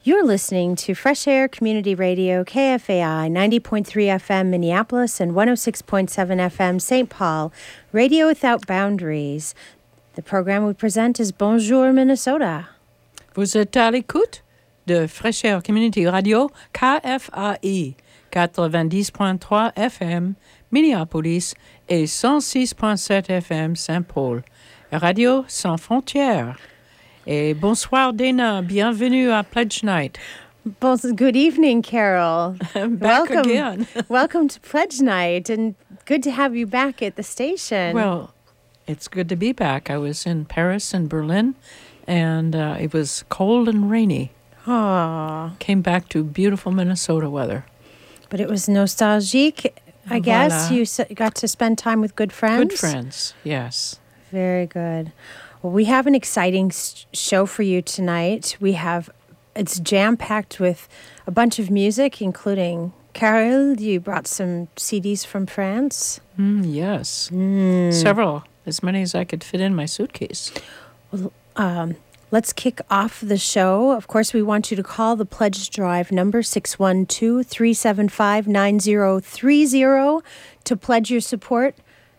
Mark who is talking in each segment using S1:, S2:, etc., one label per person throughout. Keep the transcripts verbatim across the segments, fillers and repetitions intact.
S1: You're listening to Fresh Air Community Radio, K F A I, ninety point three F M Minneapolis and one oh six point seven F M Saint Paul, Radio Without Boundaries. The program we present is Bonjour Minnesota.
S2: Vous êtes à l'écoute de Fresh Air Community Radio, K F A I, quatre-vingt-dix point trois F M Minneapolis et cent six point sept F M Saint-Paul. Radio sans frontières. Et bonsoir, Dana. Bienvenue à Pledge Night.
S1: Bon, good evening, Carol.
S2: Back
S1: Welcome.
S2: again.
S1: Welcome to Pledge Night, and good to have you back at the station.
S2: Well, it's good to be back. I was in Paris and Berlin, and uh, it was cold and rainy.
S1: Aww.
S2: Came back to beautiful Minnesota weather.
S1: But it was nostalgique, I
S2: Voilà.
S1: guess. You s- got to spend time with good friends.
S2: Good friends, yes.
S1: Very good. Well, we have an exciting s- show for you tonight. We have, it's jam-packed with a bunch of music, including, Carol, you brought some C Ds from France.
S2: Mm, yes.
S1: Mm.
S2: Several, as many as I could fit in my suitcase.
S1: Well, um, let's kick off the show. Of course, we want you to call the Pledge Drive number six one two, three seven five, nine zero three zero to pledge your support.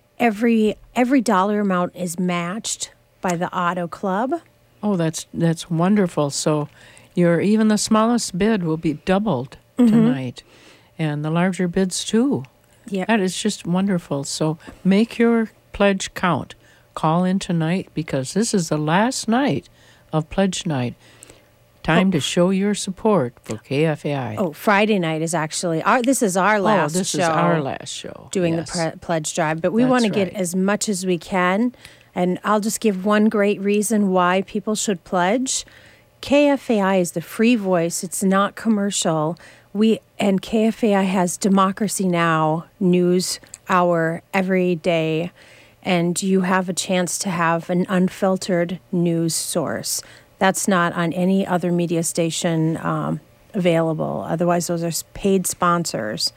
S1: Every every dollar amount is matched by the Auto Club.
S2: Oh, that's that's wonderful. So your even the smallest bid will be doubled
S1: Mm-hmm.
S2: tonight. And the larger bids too.
S1: Yeah.
S2: That is just wonderful. So make your pledge count. Call in tonight because this is the last night of Pledge Night. Time
S1: Oh.
S2: to show your support for K F A I.
S1: Oh, Friday night is actually our. This is our last
S2: oh, this
S1: show.
S2: is our last show.
S1: Doing
S2: yes.
S1: the pre- pledge drive, but we
S2: That's
S1: want to get
S2: right.
S1: as much as we can. And I'll just give one great reason why people should pledge. K F A I is the free voice. It's not commercial. We and K F A I has Democracy Now! News hour every day, and you have a chance to have an unfiltered news source. That's not on any other media station um, available. Otherwise, those are paid sponsors.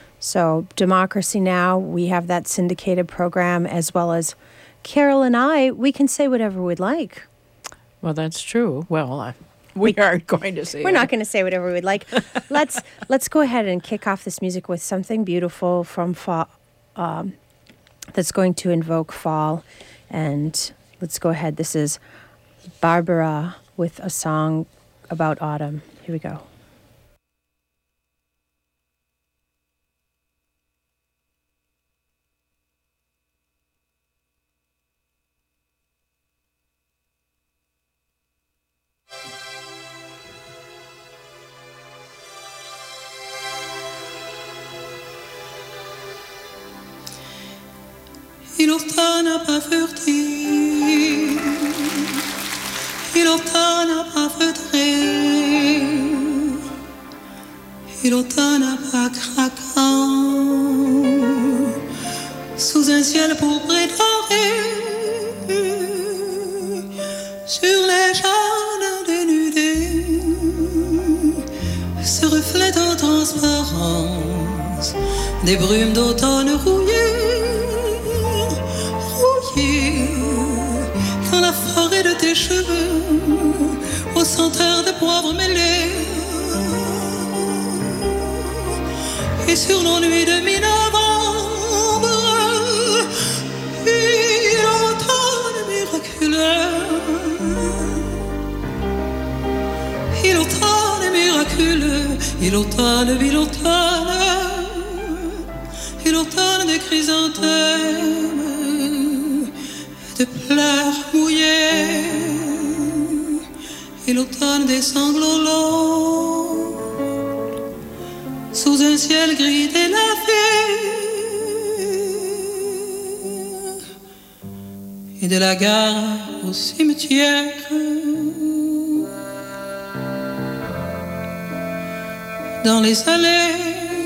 S1: So Democracy Now!, we have that syndicated program, as well as Carol and I, we can say whatever we'd like.
S2: Well, that's true. Well, uh, we aren't going to say
S1: We're
S2: it.
S1: not going to say whatever we'd like. let's let's go ahead and kick off this music with something beautiful from fall, um, that's going to invoke fall. And let's go ahead. This is Barbara with a song about autumn. Here we go.
S3: Il l'automne n'a pas furti, il l'automne n'a pas feutré, il l'automne n'a pas craquant, sous un ciel pourpre et doré, sur les jardins dénudés, se reflètent en transparence des brumes d'automne rouillées. Dans la forêt de tes cheveux, aux senteurs de poivre mêlés, et sur l'ennui de mi-novembre, il automne miraculeux, il automne miraculeux, il automne, il automne, il automne des chrysanthèmes, de pleurs mouillés, et l'automne des sanglots longs, sous un ciel gris délavé, et de la gare au cimetière, dans les allées,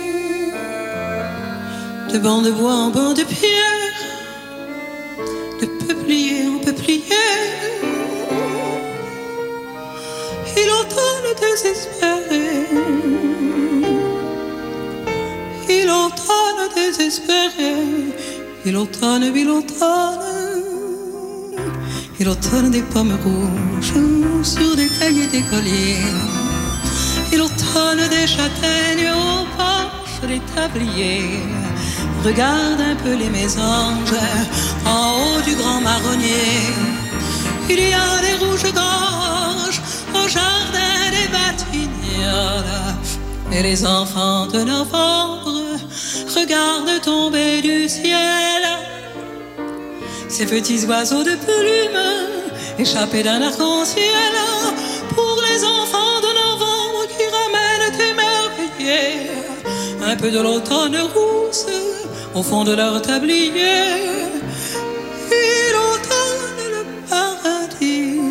S3: de bancs de bois en bancs de pierre, de peuplier en peuplier, il automne désespéré, il automne désespéré, il automne, il automne, il automne des pommes rouges sur des cahiers d'écoliers, et l'automne des châtaignes au porche des tabliers. Regarde un peu les mésanges en haut du grand marronnier. Il y a des rouges-gorges au jardin des Batignolles. Et les enfants de novembre regardent tomber du ciel ces petits oiseaux de plume échappés d'un arc-en-ciel. Pour les enfants de novembre qui ramènent émerveillés un peu de l'automne rousse au fond de leur tablier. Et l'automne, le paradis,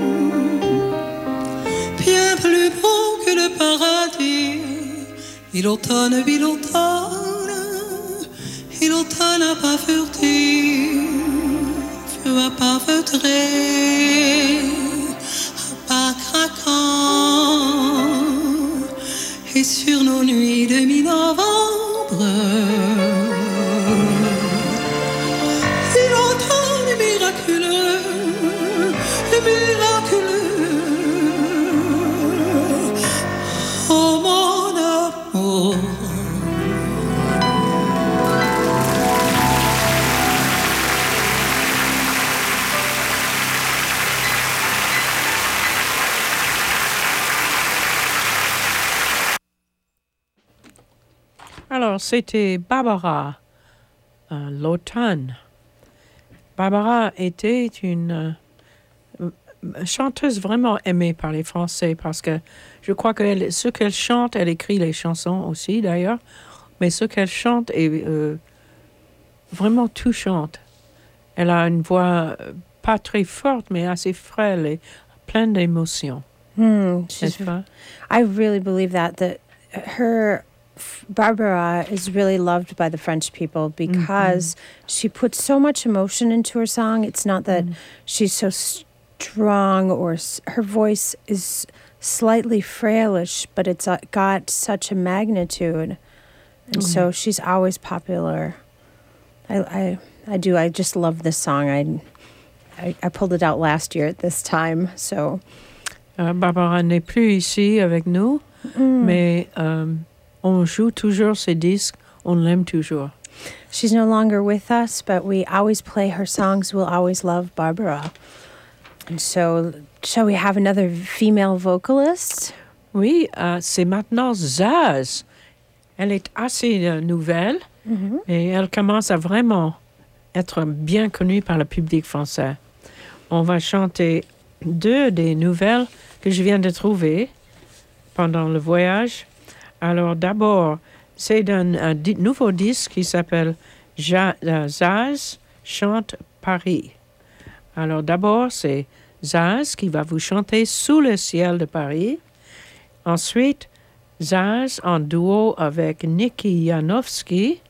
S3: bien plus beau que le paradis. Et l'automne, oui l'automne, et l'automne n'a pas furtif, n'a pas feutré, pas craquant. Et sur nos nuits de mi-novembre, et l'automne est miraculeux, est miraculeux. Oh mon amour.
S2: Alors, c'était Barbara, euh, l'automne. Barbara était une euh, chanteuse vraiment aimée par les Français parce que je crois que ce qu'elle chante, elle écrit les chansons aussi d'ailleurs, mais ce qu'elle chante est euh, vraiment touchante. Elle a une voix euh, pas très forte, mais assez frêle et pleine d'émotions.
S1: Hmm,
S2: N'est-ce pas?
S1: I really believe that, that her... Barbara is really loved by the French people because mm-hmm. she puts so much emotion into her song. It's not that mm. she's so strong or s- her voice is slightly frailish, but it's uh, got such a magnitude. And mm-hmm. so she's always popular. I, I I do. I just love this song. I, I, I pulled it out last year at this time. So
S2: uh, Barbara n'est plus ici avec nous, mm. mais... Um, on joue toujours ses disques, on l'aime toujours.
S1: She's no longer with us, but we always play her songs. We'll always love Barbara. And so, shall we have another female vocalist?
S2: Oui, uh, c'est maintenant Zaz. Elle est assez uh, nouvelle mm-hmm. et elle commence à vraiment être bien connue par le public français. On va chanter deux des nouvelles que je viens de trouver pendant le voyage. Alors d'abord, c'est un, un di- nouveau disque qui s'appelle ja- uh, Zaz chante Paris. Alors d'abord, c'est Zaz qui va vous chanter Sous le ciel de Paris. Ensuite, Zaz en duo avec Niki Janowski,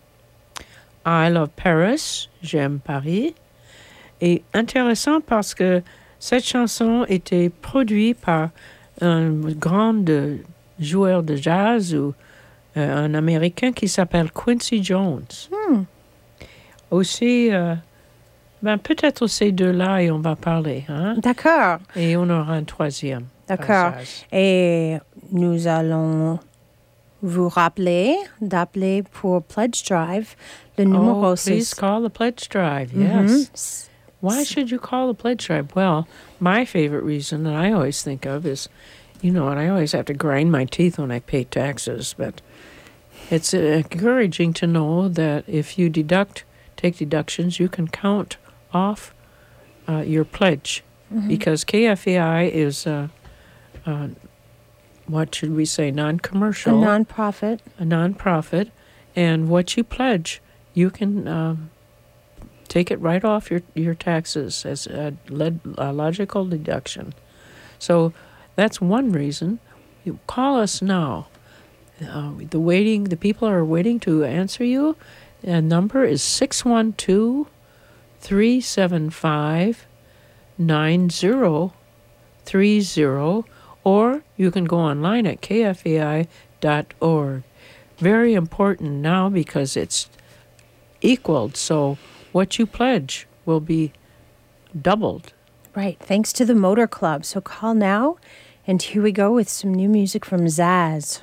S2: I Love Paris, J'aime Paris. Et intéressant parce que cette chanson était produite par un grand de, joueur de jazz ou euh, un Américain qui s'appelle Quincy Jones.
S1: Hmm.
S2: Aussi, euh, ben, peut-être ces deux-là et on va parler. Hein?
S1: D'accord.
S2: Et on aura un troisième.
S1: D'accord.
S2: Passage.
S1: Et nous allons vous rappeler d'appeler pour Pledge Drive. Le numéro
S2: Oh, please call the Pledge Drive, yes.
S1: Mm-hmm.
S2: Why should you call the Pledge Drive? Well, my favorite reason that I always think of is, you know, and I always have to grind my teeth when I pay taxes, but it's uh, encouraging to know that if you deduct, take deductions, you can count off uh, your pledge, mm-hmm. because K F A I is, uh, uh, what should we say, non-commercial.
S1: A non-profit.
S2: A non-profit, and what you pledge, you can um, take it right off your, your taxes as a, led, a logical deduction. So that's one reason. You call us now. Uh, the waiting, the people are waiting to answer you. The number is six one two, three seven five, nine zero three zero, or you can go online at k f a i dot org. Very important now because it's equaled, so what you pledge will be doubled.
S1: Right, thanks to the Motor Club. So call now And here we go with some new music from Zaz.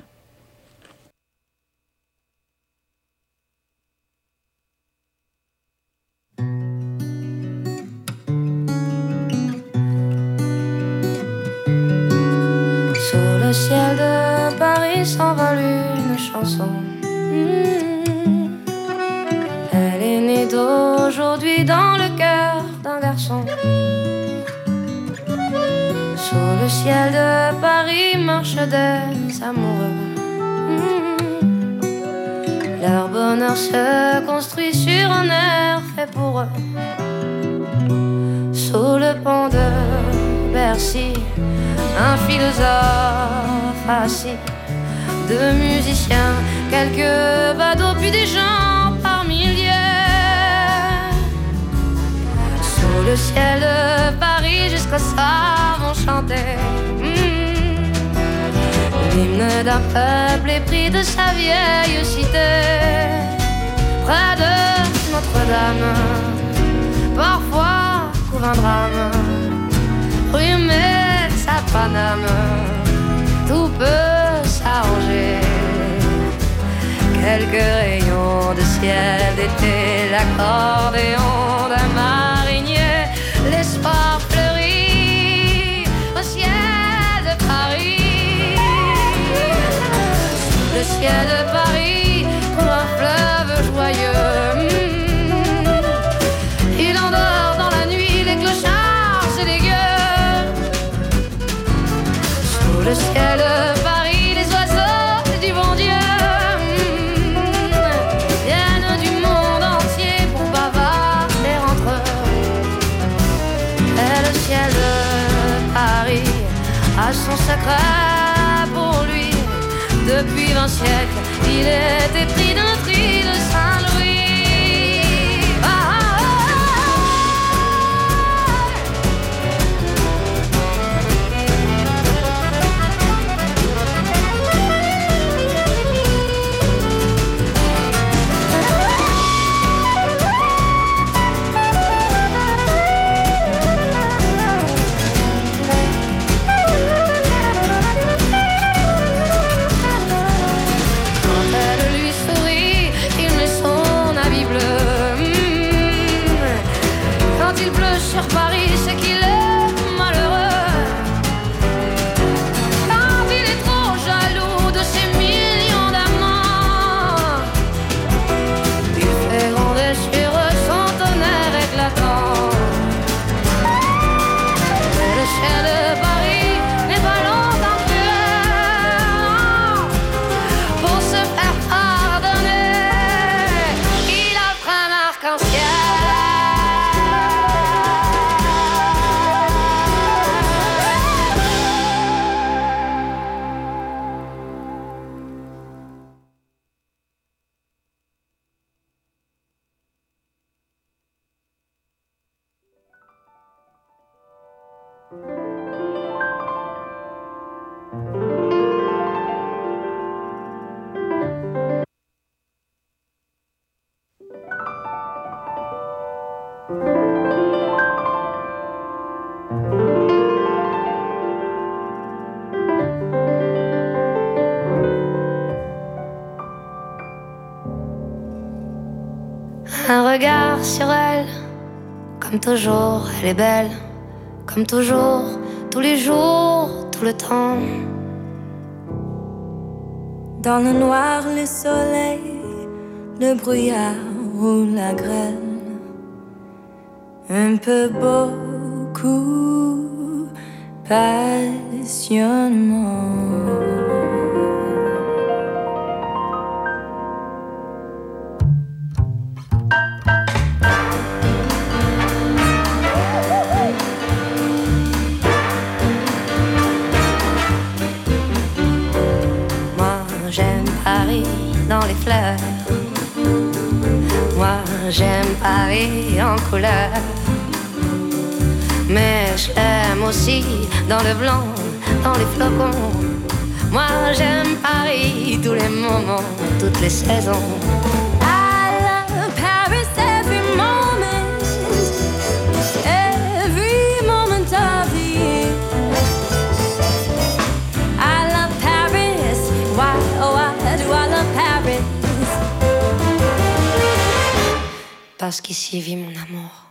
S4: Sur le ciel de Paris s'envole une chanson. Mmh. Elle est née d'aujourd'hui dans le cœur d'un garçon. Sur le ciel de Paris marchent des amoureux. Mmh. Leur bonheur se construit sur un air fait pour eux. Sous le pont de Bercy, un philosophe assis, deux musiciens, quelques badauds, puis des gens par milliers. Sous le ciel de Paris, jusqu'au soir vont chanter mmh. l'hymne d'un peuple épris de sa vieille cité. Près de Notre-Dame, parfois couvre un drame. Rue Metz à Paname, tout peut s'arranger. Quelques rayons de ciel d'été, l'accordéon d'un marinier, l'espoir fleurit au ciel de Paris. Le ciel de Paris coule un fleuve joyeux. Mmh. Il endort dans la nuit les clochards et les gueux. Sous le ciel de Paris, les oiseaux du bon Dieu viennent du monde entier pour bavarder entre eux. Et le ciel de Paris a son secret pour lui. Depuis vingt siècles, il est épris d'un tri de Saint-Louis. Sur Paris, c'est qu'il est malheureux. Quand il est trop jaloux de ses millions d'amants, il fait gronder sur eux son tonnerre éclatant. Mais le ciel de Paris n'est pas longtemps cruel. Pour se faire pardonner, il offre un arc-en-ciel. Un regard sur elle, comme toujours, elle est belle, comme toujours, tous les jours, tout le temps.
S5: Dans le noir, le soleil, le brouillard ou la grêle, un peu beaucoup, passionnément.
S4: Dans les fleurs, moi j'aime Paris en couleur, mais je l'aime aussi dans le blanc, dans les flocons. Moi j'aime Paris, tous les moments, toutes les saisons.
S5: I love Paris every moment, every moment of the year.
S4: fasse qu'ici vit mon amour.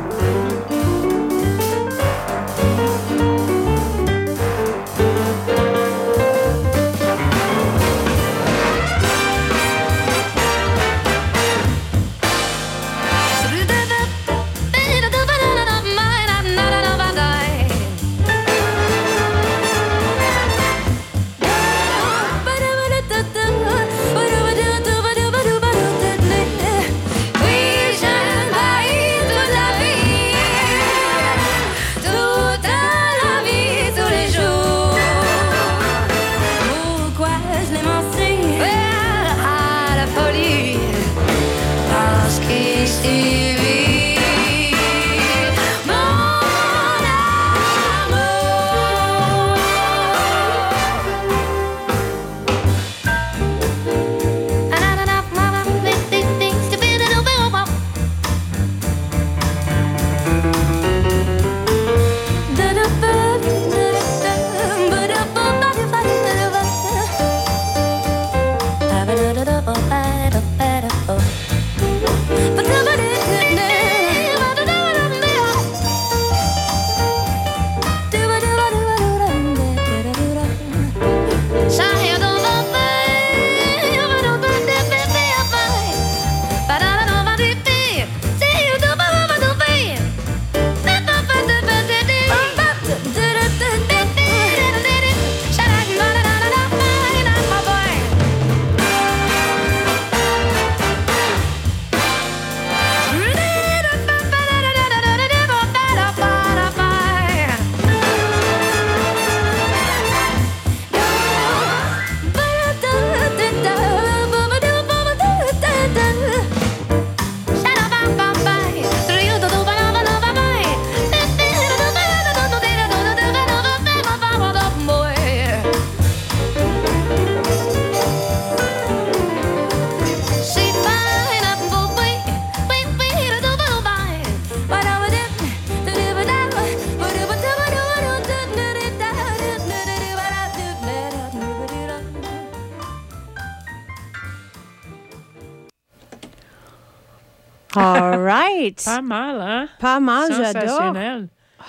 S1: All right.
S2: Pas mal, hein?
S1: Pas mal, j'adore.
S2: Sensationnel.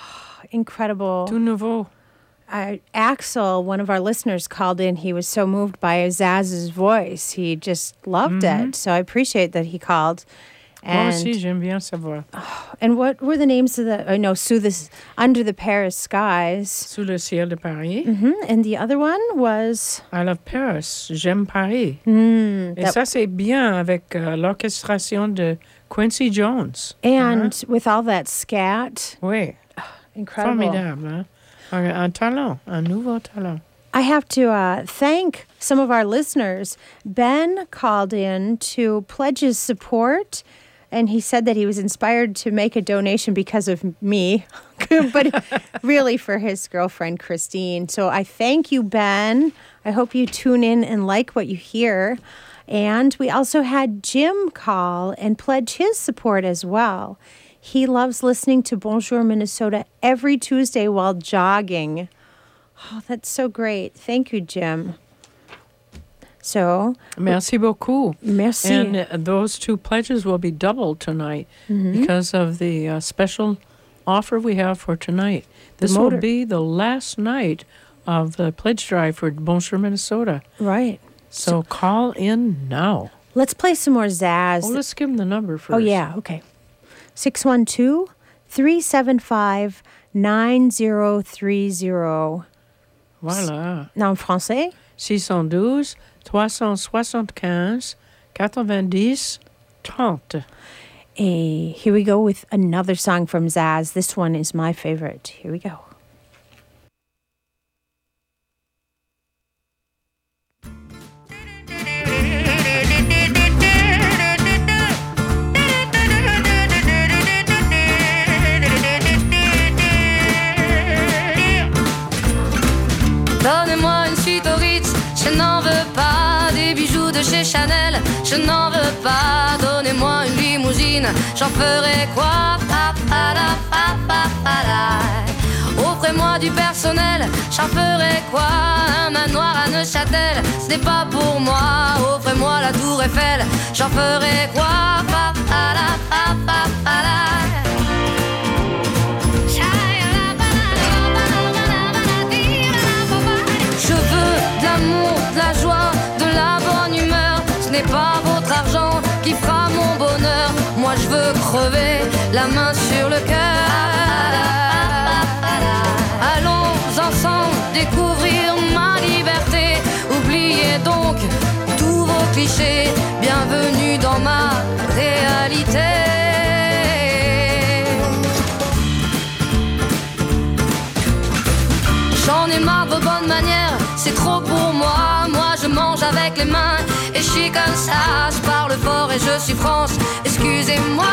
S1: Incredible.
S2: Tout nouveau.
S1: Uh, Axel, one of our listeners, called in. He was so moved by Zaz's voice. He just loved mm-hmm. it. So I appreciate that he called.
S2: And, Moi aussi, j'aime bien sa voix.
S1: Oh, and what were the names of the... I uh, know, sous the, Under the Paris Skies.
S2: Sous le ciel de Paris.
S1: Mm-hmm. And the other one was...
S2: I Love Paris. J'aime Paris.
S1: Mm,
S2: Et that... ça, c'est bien avec uh, l'orchestration de Quincy Jones.
S1: And
S2: uh-huh.
S1: with all that scat.
S2: Oui.
S1: Oh, incredible.
S2: Formidable, hein? Un, un talent, un nouveau talent.
S1: I have to uh, thank some of our listeners. Ben called in to pledge his support, and he said that he was inspired to make a donation because of me, but really for his girlfriend, Christine. So I thank you, Ben. I hope you tune in and like what you hear. And we also had Jim call and pledge his support as well. He loves listening to Bonjour Minnesota every Tuesday while jogging. Oh, that's so great. Thank you, Jim. So,
S2: merci beaucoup.
S1: Merci.
S2: And uh, those two pledges will be doubled tonight mm-hmm. because of the uh, special offer we have for tonight. This will be the last night of the pledge drive for Bonjour Minnesota.
S1: Right.
S2: So, so call in now.
S1: Let's play some more Zaz.
S2: Oh, let's give them the number first.
S1: Oh, yeah. Okay. six one two, three seven five, nine zero three zero.
S2: Voilà.
S1: En français?
S2: six un deux, trois cent soixante-quinze, quatre-vingt-dix, trente.
S1: Hey, here we go with another song from Zaz. This one is my favorite. Here we go.
S4: Donnez-moi une suite au Ritz, je n'en veux pas. Des bijoux de chez Chanel, je n'en veux pas. Donnez-moi une limousine, j'en ferai quoi? Pa, pa, la, pa, pa, pa, la. Offrez-moi du personnel, j'en ferai quoi? Un manoir à Neuchâtel, ce n'est pas pour moi. Offrez-moi la tour Eiffel, j'en ferai quoi? Pa, pa, la, pa, pa, pa, la. Je veux de l'amour, de la joie, de la bonne humeur. Ce n'est pas votre argent qui fera mon bonheur. Moi je veux crever la main sur le cœur. Allons ensemble découvrir ma liberté. Oubliez donc tous vos clichés. Bienvenue dans ma réalité. J'en ai marre de vos bonnes manières, c'est trop pour moi. Moi je mange avec les mains et je suis comme ça. Je parle fort et je suis France, excusez-moi.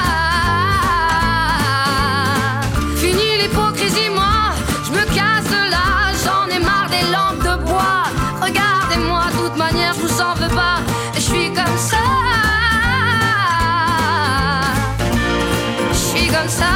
S4: Fini l'hypocrisie, moi, je me casse de là. J'en ai marre des lampes de bois. Regardez-moi, de toute manière, je vous en veux pas. Et je suis comme ça. Je suis comme ça.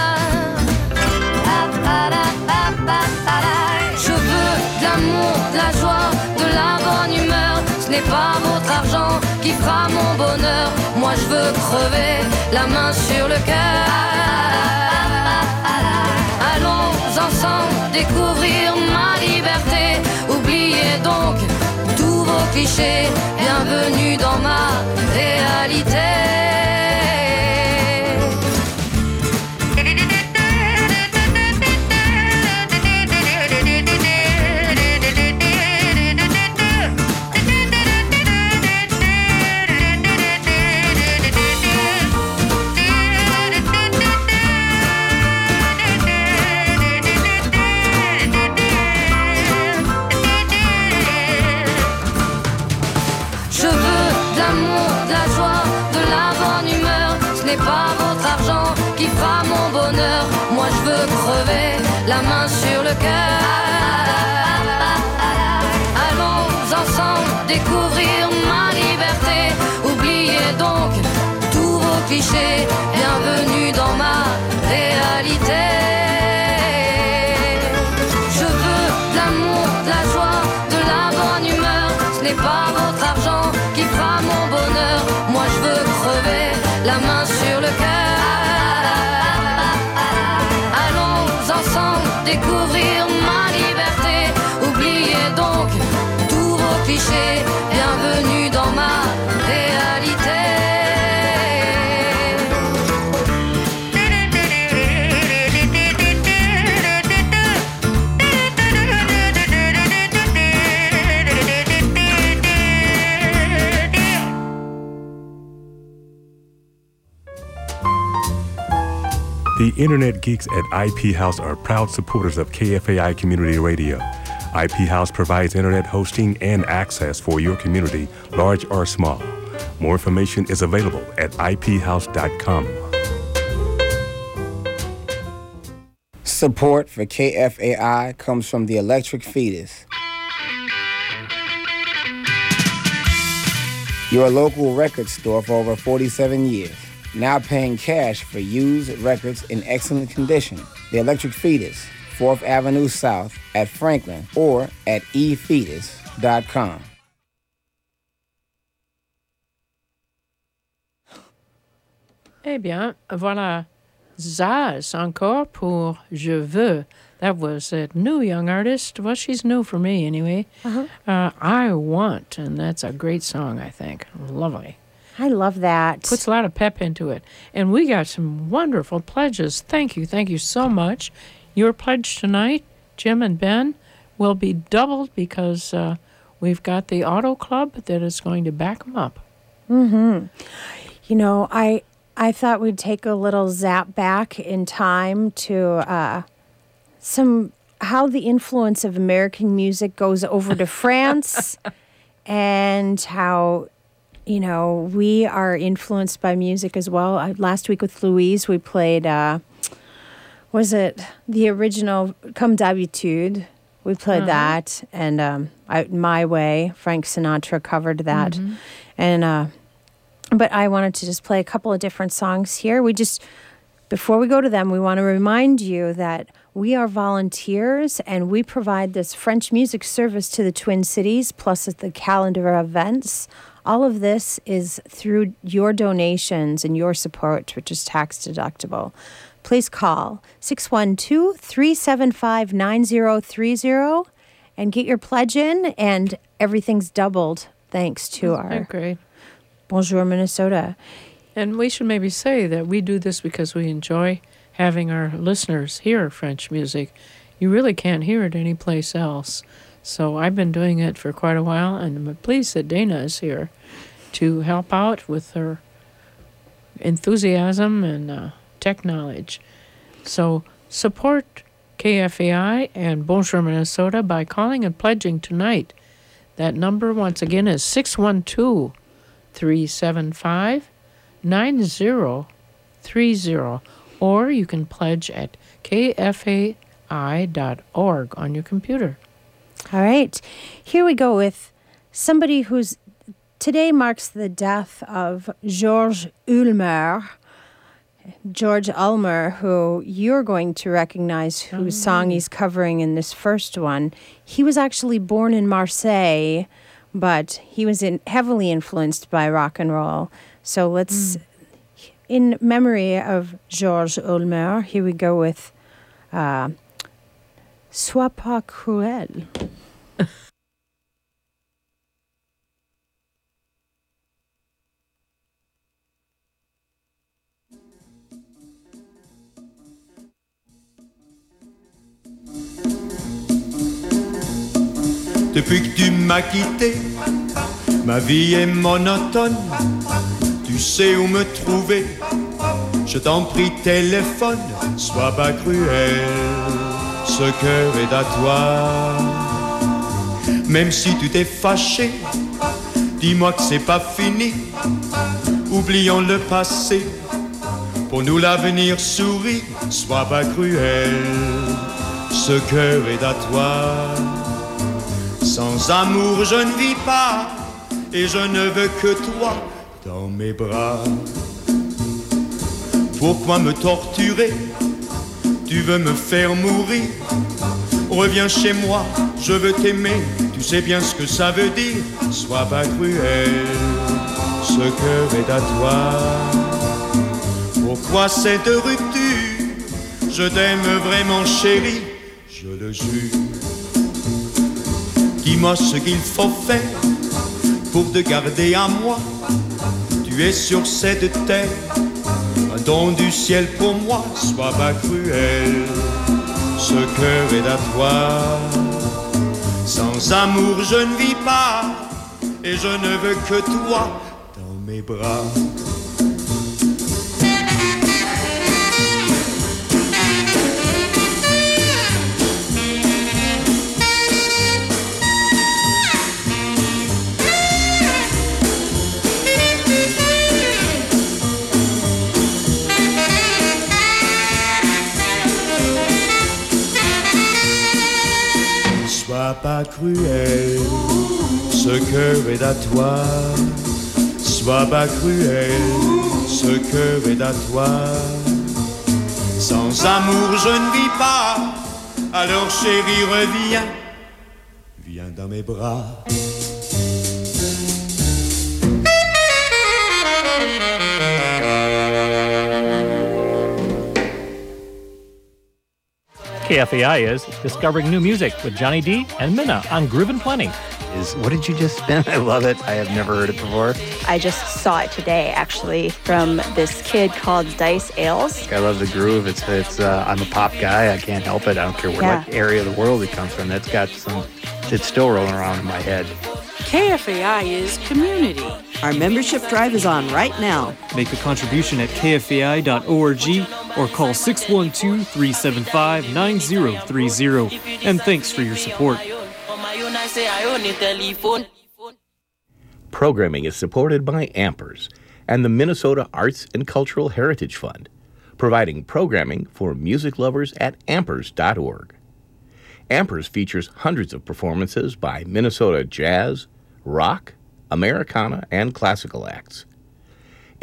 S4: Je veux de l'amour, de la joie, de la bonne humeur. Ce n'est pas votre argent qui fera mon bonheur. Moi je veux crever la main sur le cœur. Allons ensemble découvrir ma liberté. Oubliez donc tous vos clichés. Bienvenue dans ma réalité. Pas votre argent qui fera mon bonheur. Moi je veux crever la main sur le cœur. Allons ensemble découvrir ma liberté. Oubliez donc tous vos clichés. Bienvenue dans ma réalité. Je veux de l'amour, de la joie, de la bonne humeur. Ce n'est pas votre argent qui fera mon bonheur. Moi je veux crever la main sur le cœur. Allons ensemble découvrir ma liberté. Oubliez donc tous vos clichés. Bienvenue dans ma réalité.
S6: The Internet Geeks at I P House are proud supporters of K F A I Community Radio. I P House provides internet hosting and access for your community, large or small. More information is available at I P house dot com.
S7: Support for K F A I comes from the Electric Fetus, your local record store for over forty-seven years. Now paying cash for used records in excellent condition. The Electric Fetus, fourth Avenue South at Franklin, or at e fetus dot com.
S2: Eh bien, voilà Zaz encore pour Je veux. That was a new young artist. Well, she's new for me anyway. Uh-huh. Uh, I Want, and that's a great song, I think. Lovely.
S1: I love that.
S2: Puts a lot of pep into it. And we got some wonderful pledges. Thank you. Thank you so much. Your pledge tonight, Jim and Ben, will be doubled because uh, we've got the Auto Club that is going to back them up.
S1: Mm-hmm. You know, I I thought we'd take a little zap back in time to uh, some how the influence of American music goes over to France and how, you know, we are influenced by music as well. I, last week with Louise, we played, uh, was it the original Comme d'habitude? We played uh-huh. that, and um, I, My Way, Frank Sinatra covered that. Mm-hmm. And uh, but I wanted to just play a couple of different songs here. We just, before we go to them, we want to remind you that We are volunteers, and we provide this French music service to the Twin Cities, plus the calendar of events. All of this is through your donations and your support, which is tax deductible. Please call six one two, three seven five, nine zero three zero and get your pledge in, and everything's doubled thanks to
S2: Isn't
S1: our
S2: that great?
S1: Bonjour Minnesota.
S2: And we should maybe say that we do this because we enjoy having our listeners hear French music. You really can't hear it anyplace else. So I've been doing it for quite a while, and I'm pleased that Dana is here to help out with her enthusiasm and uh, tech knowledge. So support K F A I and Bonjour Minnesota by calling and pledging tonight. That number, once again, is six one two, three seven five, nine zero three zero. Or you can pledge at K F A I dot org on your computer.
S1: All right. Here we go with somebody who's today marks the death of Georges Ulmer. George Ulmer, who you're going to recognize, whose oh. song he's covering in this first one. He was actually born in Marseille, but he was in, heavily influenced by rock and roll. So let's, mm. in memory of Georges Ulmer, here we go with uh, Sois pas cruel.
S8: Depuis que tu m'as quitté, ma vie est monotone. Tu sais où me trouver, je t'en prie téléphone. Sois pas cruel, ce cœur est à toi. Même si tu t'es fâché, dis-moi que c'est pas fini. Oublions le passé, pour nous l'avenir sourit. Sois pas cruel, ce cœur est à toi. Sans amour je ne vis pas, et je ne veux que toi dans mes bras. Pourquoi me torturer? Tu veux me faire mourir? Reviens chez moi, je veux t'aimer. Tu sais bien ce que ça veut dire. Sois pas cruel, ce cœur est à toi. Pourquoi cette rupture? Je t'aime vraiment chérie, je le jure. Dis-moi ce qu'il faut faire pour te garder à moi. Tu es sur cette terre, un don du ciel pour moi. Sois pas cruel, ce cœur est à toi. Sans amour je ne vis pas, et je ne veux que toi dans mes bras. Sois pas cruel, ce cœur est à toi. Sois pas cruel, ce cœur est à toi. Sans amour je ne vis pas, alors chérie reviens, viens dans mes bras.
S9: K F A I is Discovering New Music with Johnny D and Minna on Groovin' Plenty.
S10: Is what did you just spin? I love it. I have never heard it before.
S11: I just saw it today, actually, from this kid called Dice Ales.
S10: I love the groove. It's it's. Uh, I'm a pop guy. I can't help it. I don't care
S11: Yeah.
S10: what area of the world it comes from. That's got some. It's still rolling around in my head.
S12: K F A I is community. Our membership drive is on right now.
S13: Make a contribution at K F A I dot org or call six one two, three seven five, nine zero three zero. And thanks for your support.
S14: Programming is supported by Ampers and the Minnesota Arts and Cultural Heritage Fund, providing programming for music lovers at ampers dot org. Ampers features hundreds of performances by Minnesota jazz, rock, Americana, and classical acts.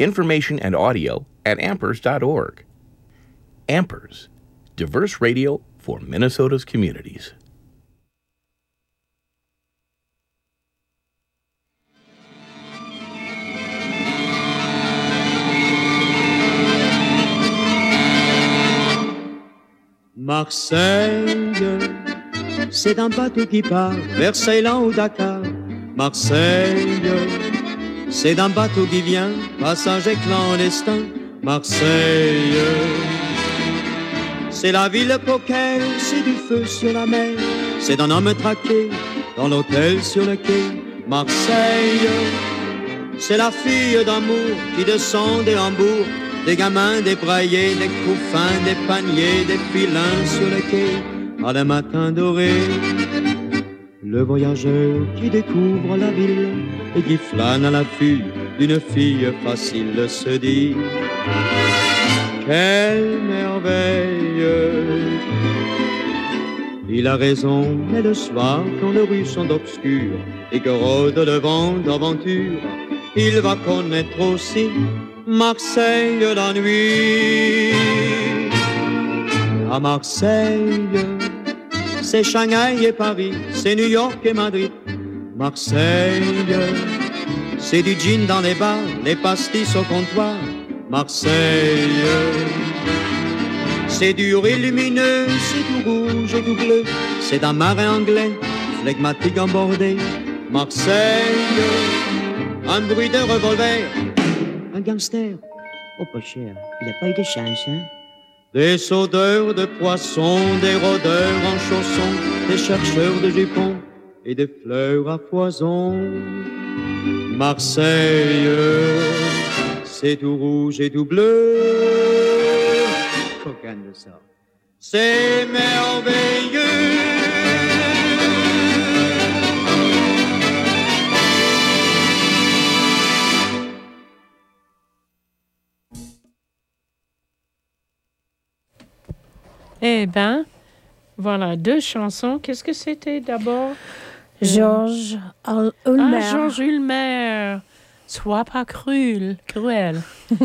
S14: Information and audio at ampers dot org. Ampers, diverse radio for Minnesota's communities.
S8: Marseille, c'est un bateau qui part vers Ceylan ou Dakar. Marseille, c'est un bateau qui vient, passager clandestin. Marseille, c'est la ville poker, c'est du feu sur la mer, c'est un homme traqué dans l'hôtel sur le quai. Marseille, c'est la fille d'amour qui descend des Hambourg, des gamins débraillés, des couffins, des paniers, des filins sur le quai, à le matin doré. Le voyageur qui découvre la ville et qui flâne à l'affût d'une fille facile se dit: quelle merveille! Il a raison, mais le soir, quand les rues sont obscures et que rôde le vent d'aventure, il va connaître aussi Marseille la nuit. À Marseille, c'est Shanghai et Paris, c'est New York et Madrid. Marseille, c'est du gin dans les bars, les pastis au comptoir. Marseille, c'est dur et lumineux, c'est tout rouge et tout bleu, c'est un marin anglais, flegmatique embordé. Marseille, un bruit de revolver.
S15: Un gangster. Oh, pas cher. Il a pas eu de chance, hein?
S8: Des sauteurs de poissons, des rôdeurs en chaussons, des chercheurs de jupons et des fleurs à foison. Marseille, c'est tout rouge et tout bleu. Cocaine de ça. C'est merveilleux.
S2: Eh ben, voilà deux chansons. Qu'est-ce que c'était d'abord?
S1: Georges Ulmer.
S2: Ah, Georges Ulmer. Sois pas cruel. Cruel.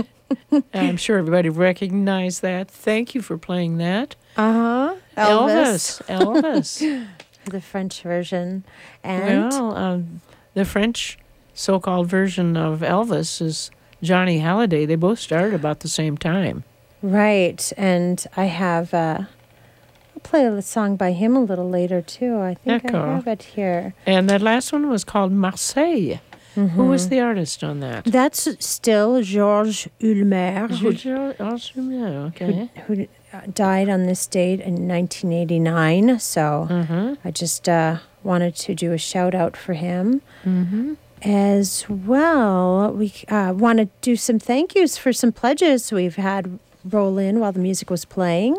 S2: I'm sure everybody recognized that. Thank you for playing that.
S1: Uh-huh.
S2: Elvis. Elvis.
S1: The French version. And
S2: well, um, the French so-called version of Elvis is Johnny Hallyday. They both started about the same time.
S1: Right, and I have, uh, I'll play a song by him a little later, too. I think
S2: D'accord.
S1: I have it here.
S2: And that last one was called Marseille.
S1: Mm-hmm.
S2: Who was the artist on that?
S1: That's still Georges Ulmer, who,
S2: Georges Ulmer, okay.
S1: who, who died on this date in nineteen eighty-nine, so
S2: mm-hmm.
S1: I just uh, wanted to do a shout-out for him.
S2: Mm-hmm.
S1: As well, we uh, want to do some thank yous for some pledges we've had roll in while the music was playing.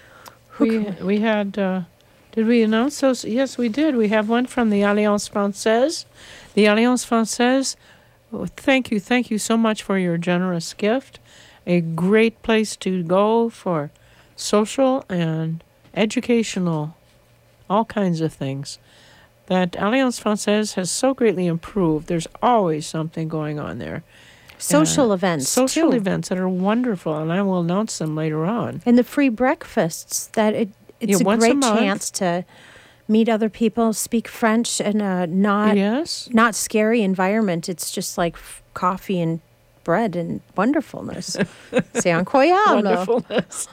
S2: We we had, uh, did we announce those? Yes, we did. We have one from the Alliance Française. The Alliance Française, oh, thank you, thank you so much for your generous gift. A great place to go for social and educational, all kinds of things. That Alliance Française has so greatly improved. There's always something going on there.
S1: Social
S2: uh,
S1: events,
S2: Social
S1: too.
S2: events that are wonderful, and I will announce them later on.
S1: And the free breakfasts, that it, it's
S2: Yeah,
S1: a
S2: once a
S1: great
S2: month.
S1: chance to meet other people, speak French in a not,
S2: Yes.
S1: not scary environment. It's just like f- coffee and bread and wonderfulness. C'est incroyable.
S2: Wonderfulness.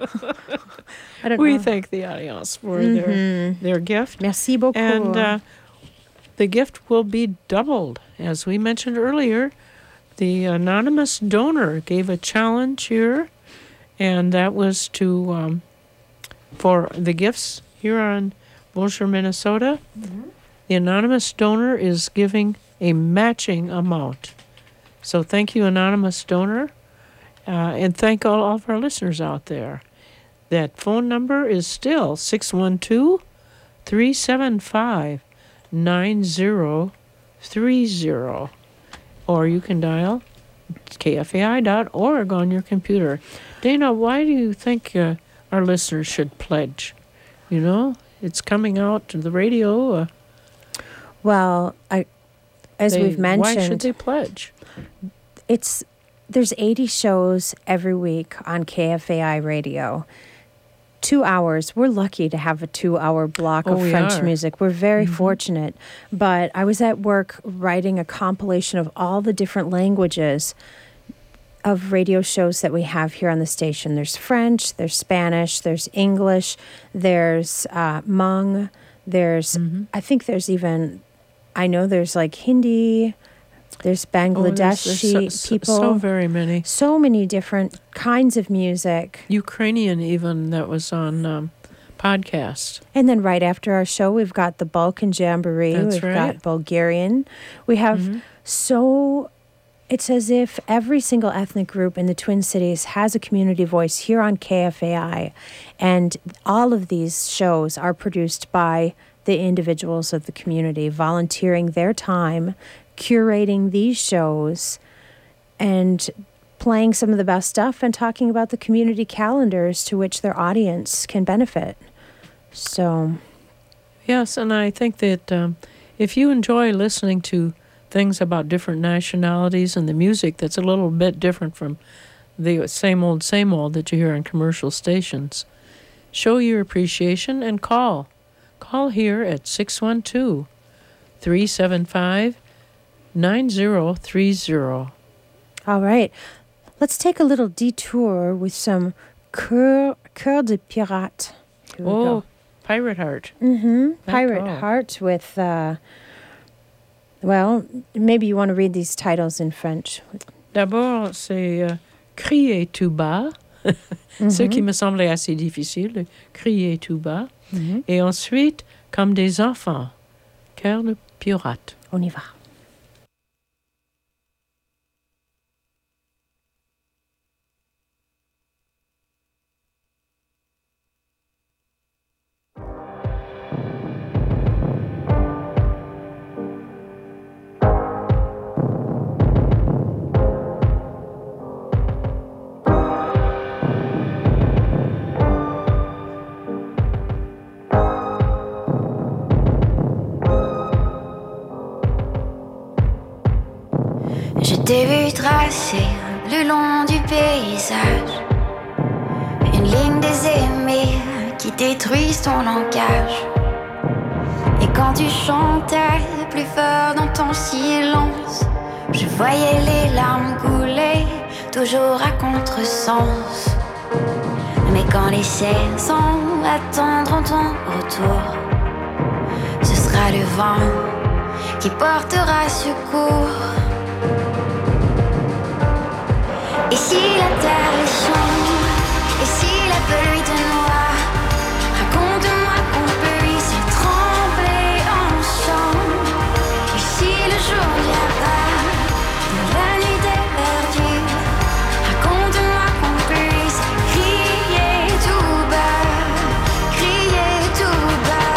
S1: I don't
S2: we
S1: know.
S2: thank the Alliance for their,
S1: Mhm.
S2: their gift.
S1: Merci beaucoup.
S2: And uh, the gift will be doubled. As we mentioned earlier, the anonymous donor gave a challenge here, and that was to, um, for the gifts here on Bonjour, Minnesota,
S1: Mhm.
S2: the anonymous donor is giving a matching amount. So thank you, anonymous donor, uh, and thank all, all of our listeners out there. That phone number is still six one two, three seven five, nine zero three zero. Or you can dial K F A I dot org on your computer. Dana, why do you think uh, our listeners should pledge? You know, it's coming out to the radio. Uh,
S1: Well, I, as
S2: they-
S1: we've mentioned,
S2: why should they pledge?
S1: it's there's eighty shows every week on K F A I radio. two hours. We're lucky to have a two-hour block
S2: Oh,
S1: of
S2: we
S1: French
S2: are.
S1: music. We're very
S2: Mhm.
S1: fortunate. But I was at work writing a compilation of all the different languages of radio shows that we have here on the station. There's French, there's Spanish, there's English, there's uh, Hmong, there's,
S2: Mm-hmm.
S1: I think there's even, I know there's like Hindi, there's
S2: Oh, there's-
S1: Bangladeshi
S2: there's so,
S1: people.
S2: So very many.
S1: So many different kinds of music.
S2: Ukrainian even that was on um, podcast.
S1: And then right after our show, we've got the Balkan Jamboree.
S2: That's
S1: we've
S2: right.
S1: got Bulgarian. We have
S2: Mhm.
S1: so, it's as if every single ethnic group in the Twin Cities has a community voice here on K F A I. And all of these shows are produced by the individuals of the community, volunteering their time, curating these shows, and playing some of the best stuff and talking about the community calendars to which their audience can benefit. So,
S2: Yes, and I think that um, if you enjoy listening to things about different nationalities and the music that's a little bit different from the same old, same old that you hear on commercial stations, show your appreciation and call. Call here at six one two, three seven five, nine zero three zero.
S1: all right. Let's take a little detour with some Cœur, Cœur de Pirate. Here we
S2: Oh,
S1: go.
S2: Pirate Heart.
S1: Mm-hmm. Pirate
S2: D'accord.
S1: Heart with, uh, well, maybe you want to read these titles in French.
S2: D'abord, c'est euh, crier tout bas, ce qui me semblait assez difficile, de crier tout bas.
S1: Mhm.
S2: Et ensuite, comme des enfants, cœur de pirate.
S1: On y va.
S4: Je t'ai vu tracer le long du paysage une ligne des aimés qui détruisent ton langage. Et quand tu chantais plus fort dans ton silence, je voyais les larmes couler, toujours à contresens. Mais quand les saisons attendront ton retour, ce sera le vent qui portera secours. Et si la terre est sombre, et si la pluie te noie, raconte-moi qu'on puisse trembler ensemble. Et si le jour viendra, dans la nuit est perdue, raconte-moi qu'on puisse crier tout bas, crier tout bas.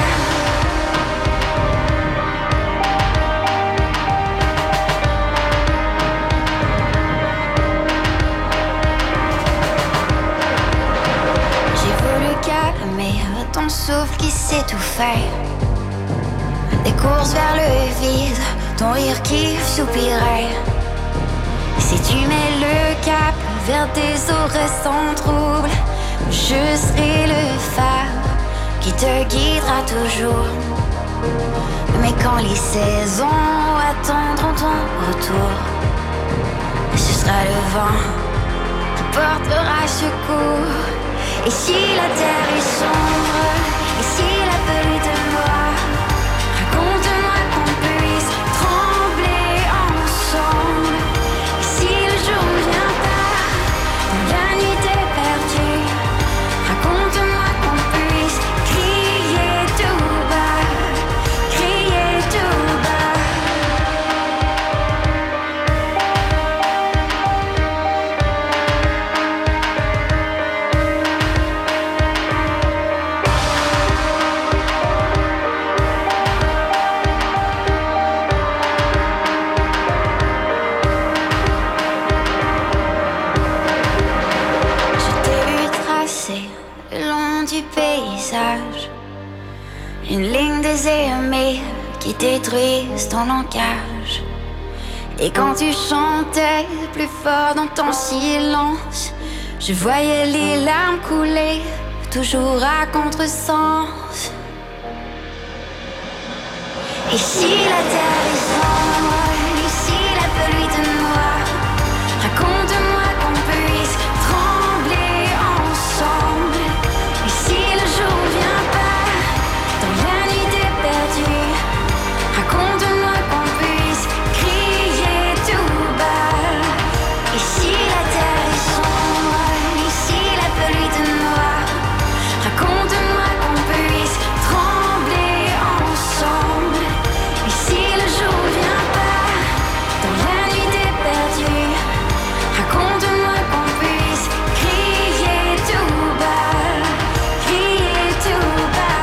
S4: Calmer ton souffle qui s'étouffait, des courses vers le vide, ton rire qui soupirait. Si tu mets le cap vers des horizons sans trouble, je serai le phare qui te guidera toujours. Mais quand les saisons attendront ton retour, ce sera le vent qui portera secours. Et si la terre est sombre, et si la pluie te noie, raconte-moi qu'on puisse trembler ensemble. Et si le jour vient tard, quand la nuit est perdue, raconte-moi qu'on puisse crier tout bas, crier tout bas. Paysage, une ligne des aimés qui détruisent ton langage. Et quand tu chantais plus fort dans ton silence, je voyais les larmes couler,
S5: toujours à contresens. Et si la terre est sombre, et si la pluie te noie, raconte-moi qu'on puisse trembler ensemble. Et si le jour vient pas, dans la nuit t'es perdu, raconte-moi qu'on puisse crier tout bas. Et si la terre est sombre, et si la pluie te noie, raconte-moi qu'on puisse trembler ensemble. Et si le jour vient pas, dans la nuit t'es perdu, raconte-moi qu'on puisse crier tout bas, crier tout bas.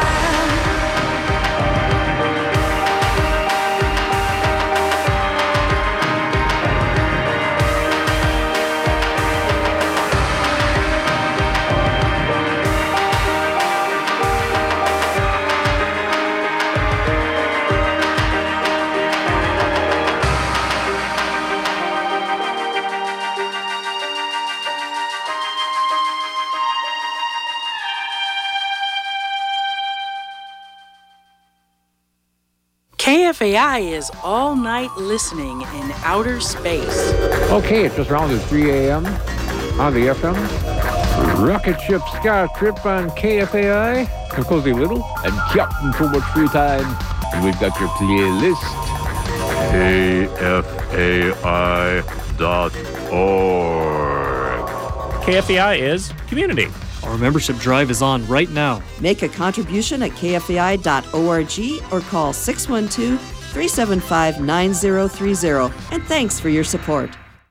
S12: K F A I is all night listening in outer space.
S16: Okay, it's just around at three a.m. on the F M. Rocket ship Sky Trip on K F A I. I'm Cozy Little and Captain Too Much Free Time. And we've got your playlist.
S17: K F A I dot org.
S9: K F A I is community.
S13: Our membership drive is on right now.
S12: Make a contribution at K F A I dot org or call six one two, three seven five, nine zero three zero. And thanks for your support.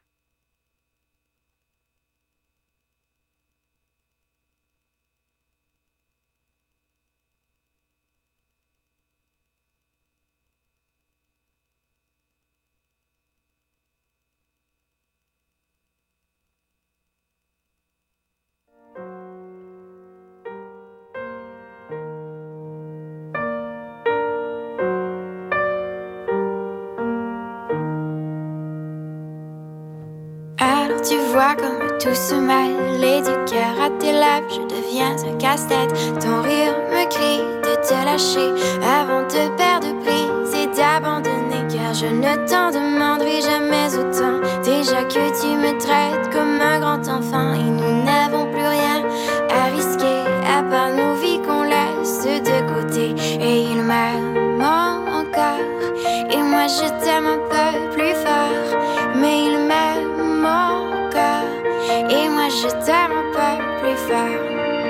S5: Tu vois comme tout se mêle et du cœur à tes lèvres, je deviens un casse-tête. Ton rire me crie de te lâcher avant de perdre prise et d'abandonner, car je ne t'en demanderai jamais autant. Déjà que tu me traites comme un grand enfant et nous n'avons plus rien à risquer à part nos vies qu'on laisse de côté. Et il m'aime encore et moi je t'aime un peu plus fort, mais il m'aime encore et moi je t'aime un peu plus fort.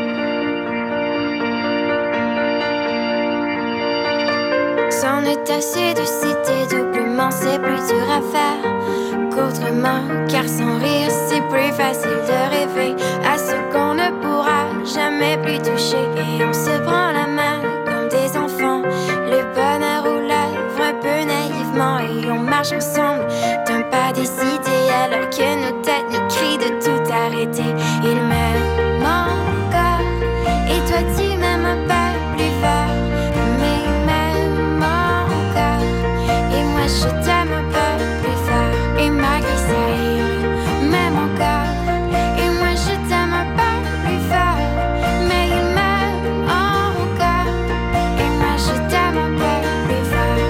S5: C'en est assez de citer doublement, c'est plus dur à faire qu'autrement, car sans rire c'est plus facile de rêver à ce qu'on ne pourra jamais plus toucher. Et on se prend la main comme des enfants, le bonheur aux lèvres un peu naïvement, et on marche ensemble d'un pas décidé alors que nos têtes nous crient de tout arrêter. Il m'aime encore et toi tu m'aimes un peu plus fort, mais il m'aime encore et moi je t'aime un peu plus fort. Et malgré ça il m'aime encore et moi je t'aime un peu plus fort, mais il m'aime encore et moi je t'aime un peu plus fort.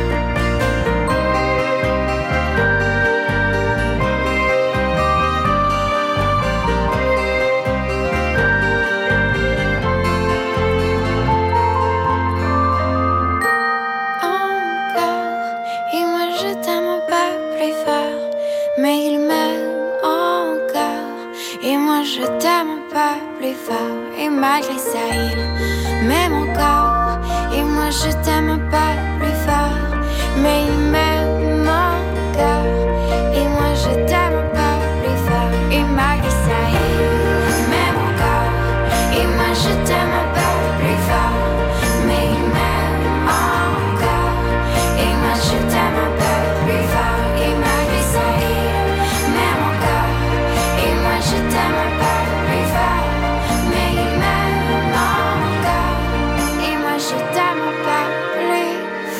S5: Je t'aime un peu plus fort et malgré ça il m'aime encore et moi je t'aime un peu plus fort, mais il m'aime encore et moi je t'aime un peu plus fort. Et malgré ça il m'aime encore et moi je t'aime un peu plus fort, mais il m'aime encore et moi je t'aime un peu plus fort. Et malgré ça il m'aime encore et moi je t'aime un peu plus fort, mais il m'aime encore et moi je t'aime un peu plus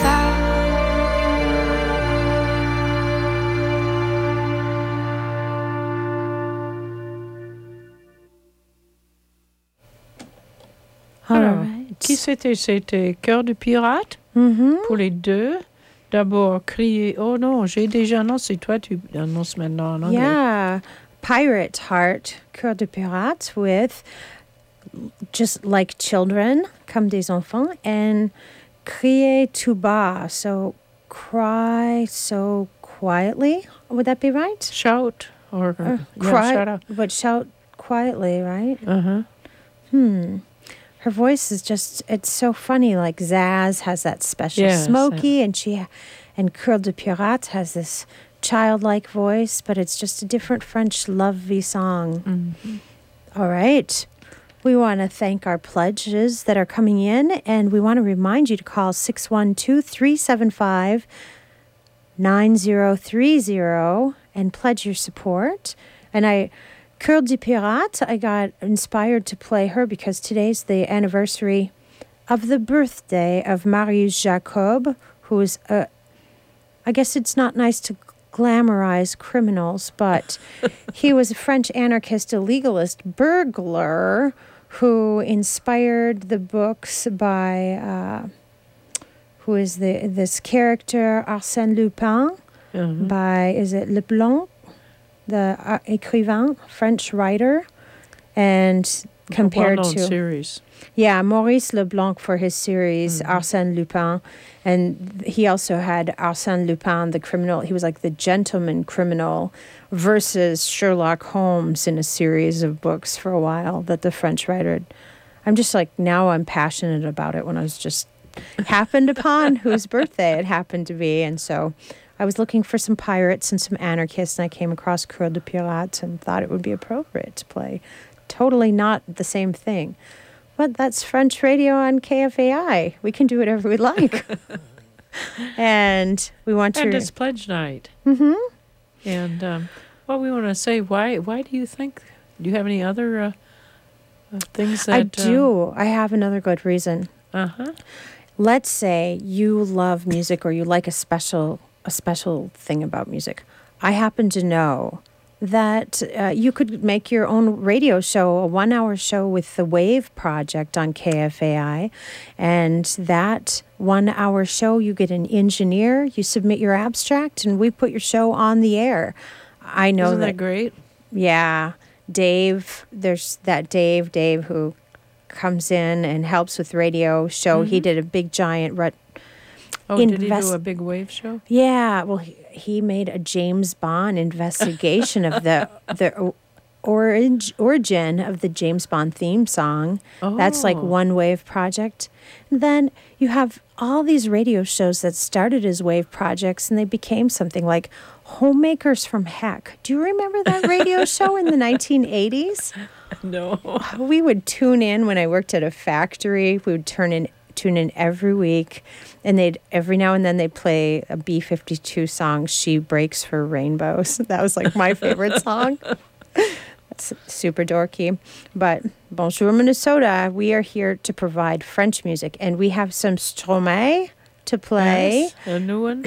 S2: Qui c'était? C'était Cœur de Pirate
S1: Mm-hmm.
S2: pour les deux. D'abord, crier. Oh non, j'ai déjà annoncé. Toi, tu annonces maintenant en anglais.
S1: Yeah. Pirate Heart, Cœur de Pirate, with just like children, comme des enfants, and crier tout bas, so cry so quietly. Would that be right?
S2: Shout or
S1: Uh,
S2: yeah,
S1: cry,
S2: shout out.
S1: but shout quietly, right?
S2: Uh-huh.
S1: Hmm. Her voice is just, it's so funny. Like Zaz has that special
S2: Yes,
S1: smoky, and she, and Cœur de Pirate has this childlike voice, but it's just a different French lovey song.
S2: Mm-hmm.
S1: All right. We want to thank our pledges that are coming in, and we want to remind you to call six one two, three seven five, nine zero three zero and pledge your support. And I, Cœur de Pirate, I got inspired to play her because today's the anniversary of the birthday of Marius Jacob, who is a, I guess it's not nice to glamorize criminals, but he was a French anarchist, a legalist, burglar, who inspired the books by, uh, who is the this character, Arsène Lupin,
S2: Mhm.
S1: by, is it Leblanc, the uh, écrivain, French writer, and compared
S2: well-known
S1: to...
S2: series.
S1: Yeah, Maurice Leblanc for his series,
S2: Mhm.
S1: Arsène Lupin. And he also had Arsène Lupin, the criminal. He was like the gentleman criminal versus Sherlock Holmes in a series of books for a while that the French writer... I'm just like, now I'm passionate about it when I was just happened upon whose birthday it happened to be. And so I was looking for some pirates and some anarchists, and I came across Cœur de Pirate and thought it would be appropriate to play. Totally not the same thing. But that's French radio on K F A I. We can do whatever we like. And we want to...
S2: And it's pledge night.
S1: Mm-hmm.
S2: And, um, well, we want to say, why Why do you think, do you have any other uh, uh, things that...
S1: I do. I have another good reason.
S2: Uh, uh-huh.
S1: Let's say you love music or you like a special a special thing about music. I happen to know that uh, you could make your own radio show, a one-hour show with the Wave Project on K F A I. And that one-hour show, you get an engineer, you submit your abstract, and we put your show on the air. I know
S2: Isn't
S1: that,
S2: that great?
S1: Yeah. Dave, there's that Dave, Dave who comes in and helps with radio show. He
S2: Mhm.
S1: did a big giant... Rut-
S2: Oh, did he
S1: invest-
S2: do a big wave show?
S1: Yeah, well, he, he made a James Bond investigation of the the o- orig, origin of the James Bond theme song. That's like
S2: Oh.
S1: one Wave Project. And then you have all these radio shows that started as Wave Projects, and they became something like Homemakers from Heck. Do you remember that radio show in the nineteen eighties?
S2: No.
S1: We would tune in when I worked at a factory. We would turn in tune in every week, and they'd every now and then they'd play a B fifty-two song, She Breaks for Rainbows. That was like my favorite song. That's super dorky. But Bonjour Minnesota, we are here to provide French music, and we have some Stromae to play.
S2: Yes, a new one.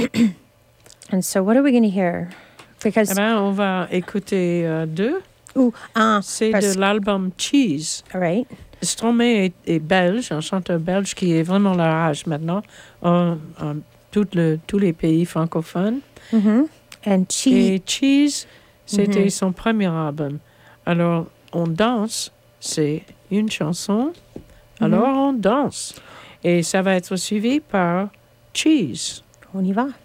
S1: And so what are we going to hear? Because
S2: Eh ben, on va écouter euh, deux.
S1: Ooh, ah,
S2: C'est
S1: parce-
S2: de l'album Cheese.
S1: All right.
S2: Stromae est, est belge, un chanteur belge qui est vraiment leur âge maintenant, en, en tout le, tous les pays francophones.
S1: Mhm. And Cheese.
S2: Et Cheese, c'était
S1: Mhm.
S2: son premier album. Alors, on danse, c'est une chanson. Alors, on danse. Et ça va être suivi par Cheese.
S1: On y va.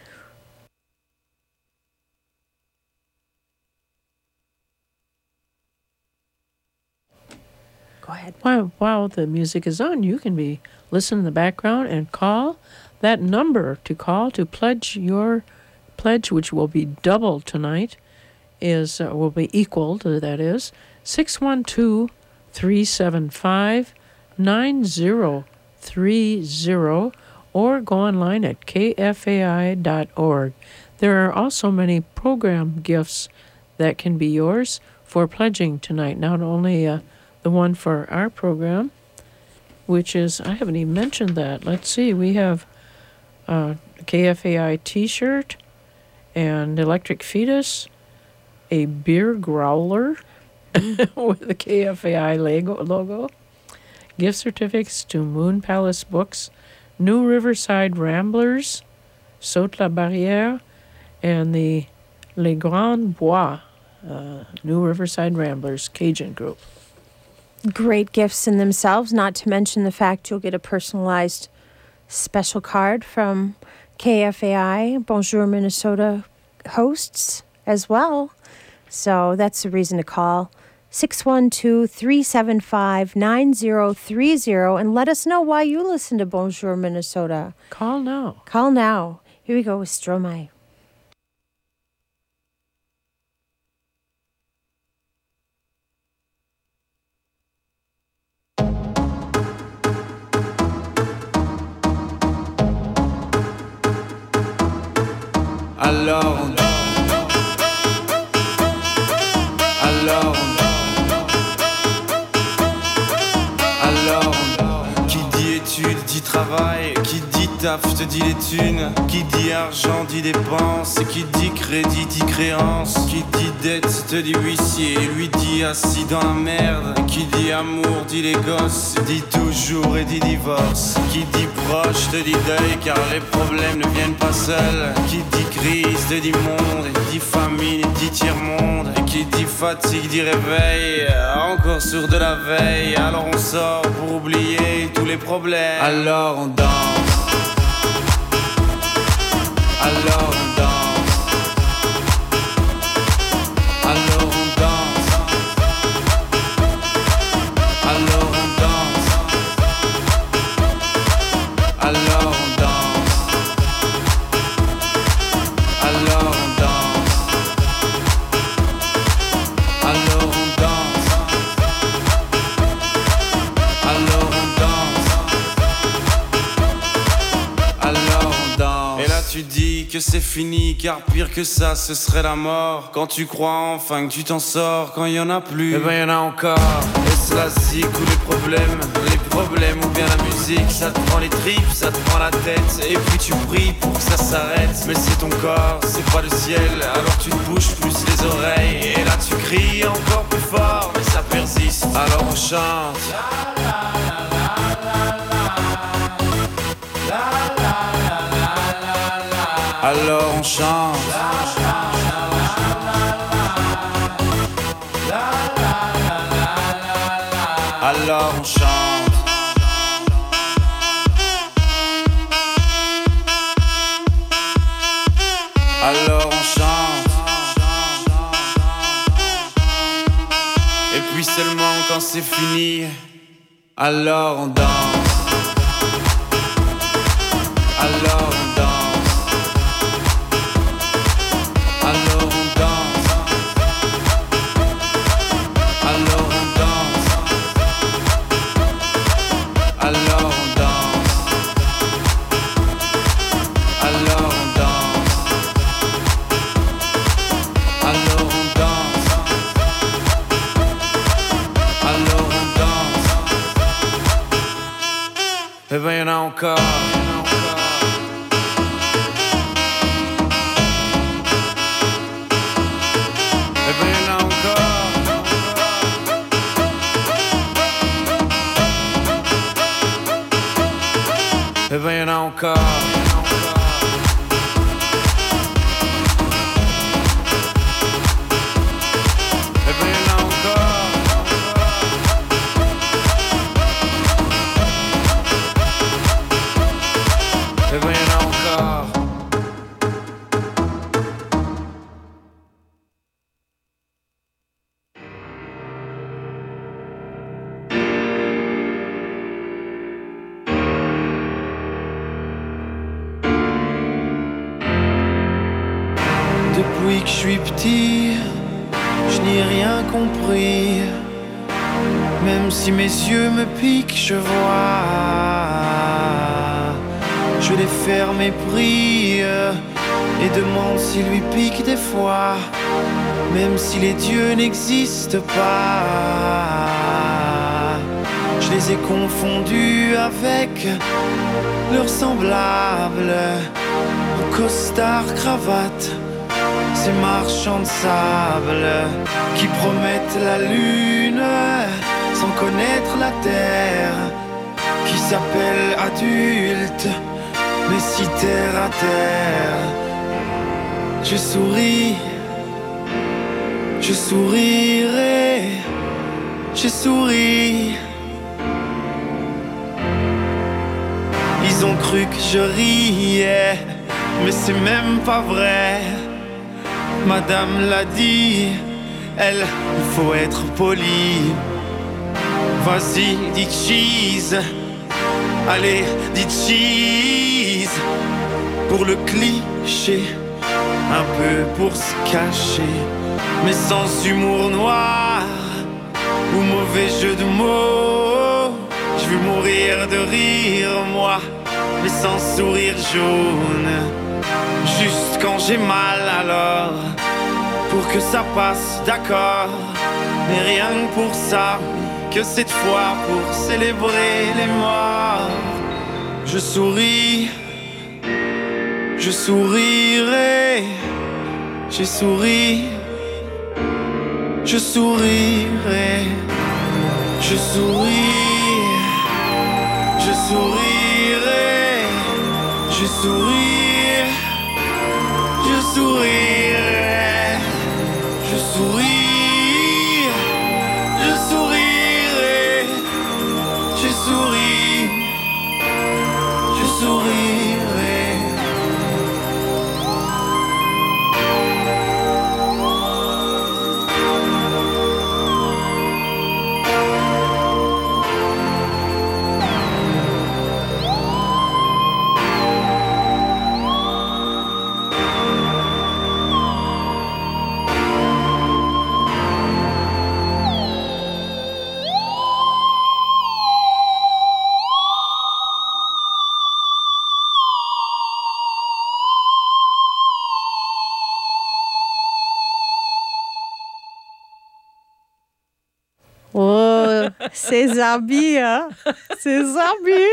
S1: Go ahead.
S2: While, while the music is on, you can be listening in the background and call that number to call to pledge your pledge, which will be double tonight, is uh, will be equal to that is six one two, three seven five, nine zero three zero, or go online at k f a i dot org. There are also many program gifts that can be yours for pledging tonight, not only uh, the one for our program, which is, I haven't even mentioned that. Let's see, we have a K F A I t-shirt and Electric Fetus, a beer growler with the K F A I logo, logo, gift certificates to Moon Palace Books, New Riverside Ramblers, Saute la Barrière, and the Les Grands Bois, uh, New Riverside Ramblers Cajun group.
S1: Great gifts in themselves, not to mention the fact you'll get a personalized special card from K F A I, Bonjour Minnesota hosts as well. So that's the reason to call six one two, three seven five, nine zero three zero and let us know why you listen to Bonjour Minnesota.
S2: Call now.
S1: Call now. Here we go with Stromae.
S18: Alors, alors, alors, qui dit études dit travail, qui dit taf te dit les thunes, qui dit argent dit dépenses, qui dit crédit dit créance, qui dit dette te dit huissier, lui dit assis dans la merde, qui dit amour dit les gosses, dit toujours et dit divorce, qui dit proche te dit deuil car les problèmes ne viennent pas seuls, qui dit crise te dit monde, et dit famine et dit tiers-monde, et qui dit fatigue dit réveil, encore sourd de la veille, alors on sort pour oublier tous les problèmes, alors on danse. Alors on danse, alors on danse, alors on danse, alors on danse, alors on danse, alors on danse, alors on danse, alors on danse. Et là tu dis que c'est fini, car pire que ça ce serait la mort. Quand tu crois enfin que tu t'en sors, quand il y en a plus, eh ben y en a encore. Et cela zig ou les problèmes, les problèmes ou bien la musique, ça te prend les tripes, ça te prend la tête, et puis tu pries pour que ça s'arrête. Mais c'est ton corps, c'est pas le ciel, alors tu te bouges plus les oreilles, et là tu cries encore plus fort, mais ça persiste, alors on chante. Alors on chante. Alors on chante. Alors on chante. Et puis seulement quand c'est fini, alors on danse. Alors on danse. Alors on danse, alors on danse, alors on danse, alors on danse, alors on danse, alors on danse. Eh ben y'en a encore. Eh ben y'en a encore. Eh ben y'en a encore. Eh ben y'en a encore. Depuis que je suis petit, je n'ai rien compris. Même si mes yeux me piquent, je vois. Je les ferme et prie et demande s'ils lui piquent des fois. Même si les dieux n'existent pas, je les ai confondus avec leurs semblables. En costard, cravate, ces marchands de sable qui promettent la lune, sans connaître la terre, qui s'appelle adulte, mais si terre à terre. Je souris, je sourirai, je souris. Ils ont cru que je riais, mais c'est même pas vrai. Madame l'a dit, elle, il faut être poli. Vas-y, dis cheese. Allez, dis cheese. Pour le cliché, un peu pour se cacher, mais sans humour noir ou mauvais jeu de mots. Je veux mourir de rire, moi, mais sans sourire jaune. Juste quand j'ai mal alors, pour que ça passe, d'accord. Mais rien que pour ça, que cette fois pour célébrer les morts. Je souris, je sourirai, j'ai souri, je sourirai, je souris, je sourirai, je souris, je sourirai, je souris, je sourirai, je souris, je sourirai.
S1: Oh, c'est Zarbi, hein? C'est Zarbi.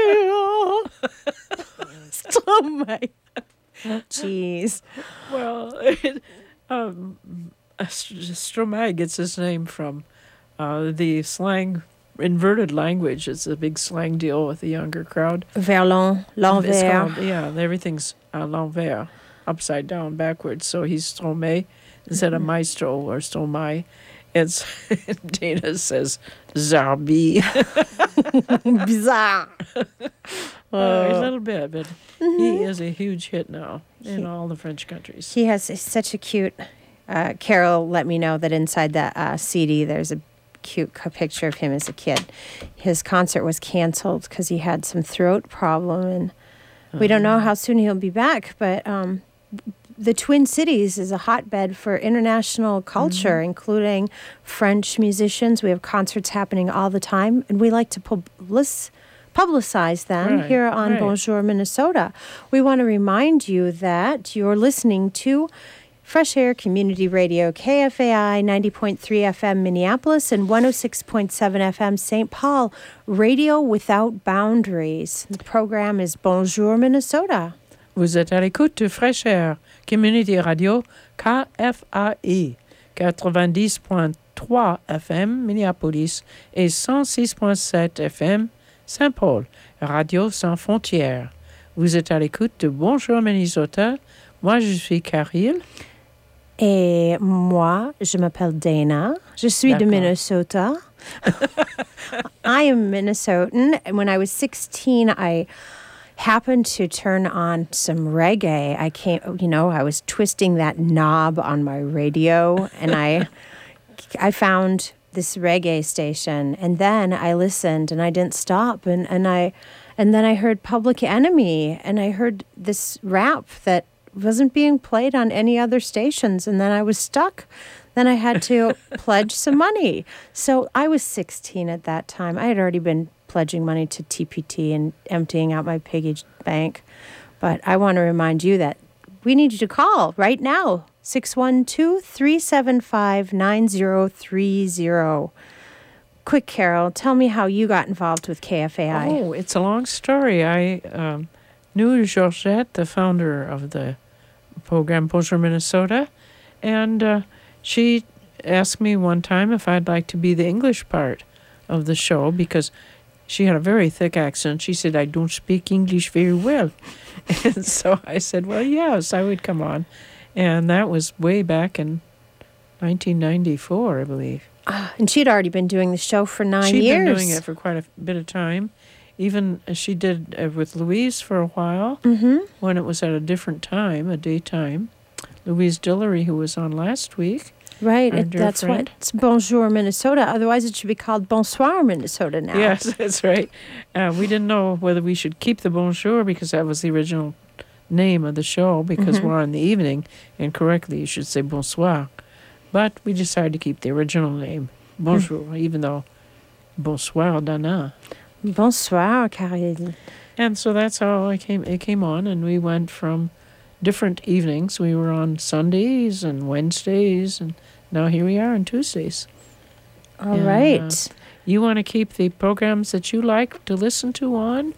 S1: Stromae. Jeez.
S2: Well, it, um, Stromae gets his name from uh, the slang, inverted language. It's a big slang deal with the younger crowd.
S1: Verlan, l'envers.
S2: Called, yeah, everything's à l'envers, upside down, backwards. So he's Stromae instead of Maestro or Stromae. It's Dana says Zarbi.
S1: Bizarre.
S2: Uh, a little bit, but mm-hmm. he is a huge hit now in he, all the French countries.
S1: He has such a cute. Uh, Carol let me know that inside that uh, C D there's a cute picture of him as a kid. His concert was canceled because he had some throat problem, and uh-huh. we don't know how soon he'll be back. But um, the Twin Cities is a hotbed for international culture, mm-hmm. including French musicians. We have concerts happening all the time, and we like to public- publicize them
S2: right,
S1: here on
S2: right.
S1: Bonjour Minnesota. We want to remind you that you're listening to Fresh Air Community Radio, K F A I ninety point three F M Minneapolis and one oh six point seven F M Saint Paul, Radio Without Boundaries. The program is Bonjour Minnesota.
S2: Vous êtes à l'écoute de Fresh Air Community Radio, K F A I quatre-vingt-dix point trois F M Minneapolis et cent six point sept F M Saint Paul, Radio sans frontières. Vous êtes à l'écoute de Bonjour Minnesota. Moi, je suis Caril.
S1: Et moi, je m'appelle Dana. Je suis D'accord. de Minnesota. I am Minnesotan. And when I was sixteen, I happened to turn on some reggae. I came, you know, I was twisting that knob on my radio, and I, I found this reggae station, and then I listened, and I didn't stop, and and I, and then I heard Public Enemy, and I heard this rap that wasn't being played on any other stations, and then I was stuck. Then I had to pledge some money. So I was sixteen at that time. I had already been pledging money to T P T and emptying out my piggy bank. But I want to remind you that we need you to call right now, six one two, three seven five, nine zero three zero. Quick, Carol, tell me how you got involved with K F A I.
S2: Oh, it's a long story. I um, knew Georgette, the founder of the program Bonjour Minnesota, and uh, she asked me one time if I'd like to be the English part of the show because she had a very thick accent. She said, I don't speak English very well. And so I said, well, yes, I would come on. And that was way back in nineteen ninety-four, I believe.
S1: Uh, and she'd already been doing the show for nine
S2: She'd
S1: years.
S2: She'd been doing it for quite a bit of time. Even uh, she did uh, with Louise for a while
S1: mm-hmm.
S2: when it was at a different time, a daytime. Louise Dillery, who was on last week.
S1: Right, it, that's
S2: friend.
S1: why it's Bonjour Minnesota. Otherwise, it should be called Bonsoir Minnesota now.
S2: Yes, that's right. Uh, we didn't know whether we should keep the Bonjour because that was the original name of the show because
S1: Mm-hmm.
S2: we're on the evening, and correctly you should say Bonsoir. But we decided to keep the original name, Bonjour, mm. even though Bonsoir Dana.
S1: Bonsoir, Karel.
S2: And so that's how I came. It came on, and we went from different evenings. We were on Sundays and Wednesdays, and now here we are on Tuesdays.
S1: All
S2: and,
S1: right.
S2: Uh, you want to keep the programs that you like to listen to on?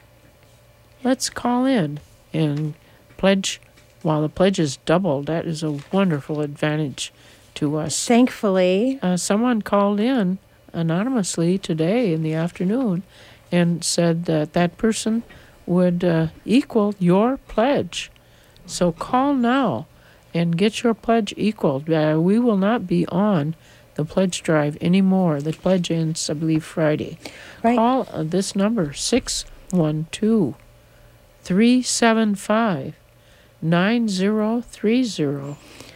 S2: Let's call in and pledge. While the pledge is doubled, that is a wonderful advantage to us.
S1: Thankfully.
S2: Uh, someone called in anonymously today in the afternoon and said that that person would uh, equal your pledge. So call now and get your pledge equaled. Uh, we will not be on the pledge drive anymore. The pledge ends, I believe, Friday.
S1: Right.
S2: Call uh, this number, six one two, three seven five, nine zero three zero,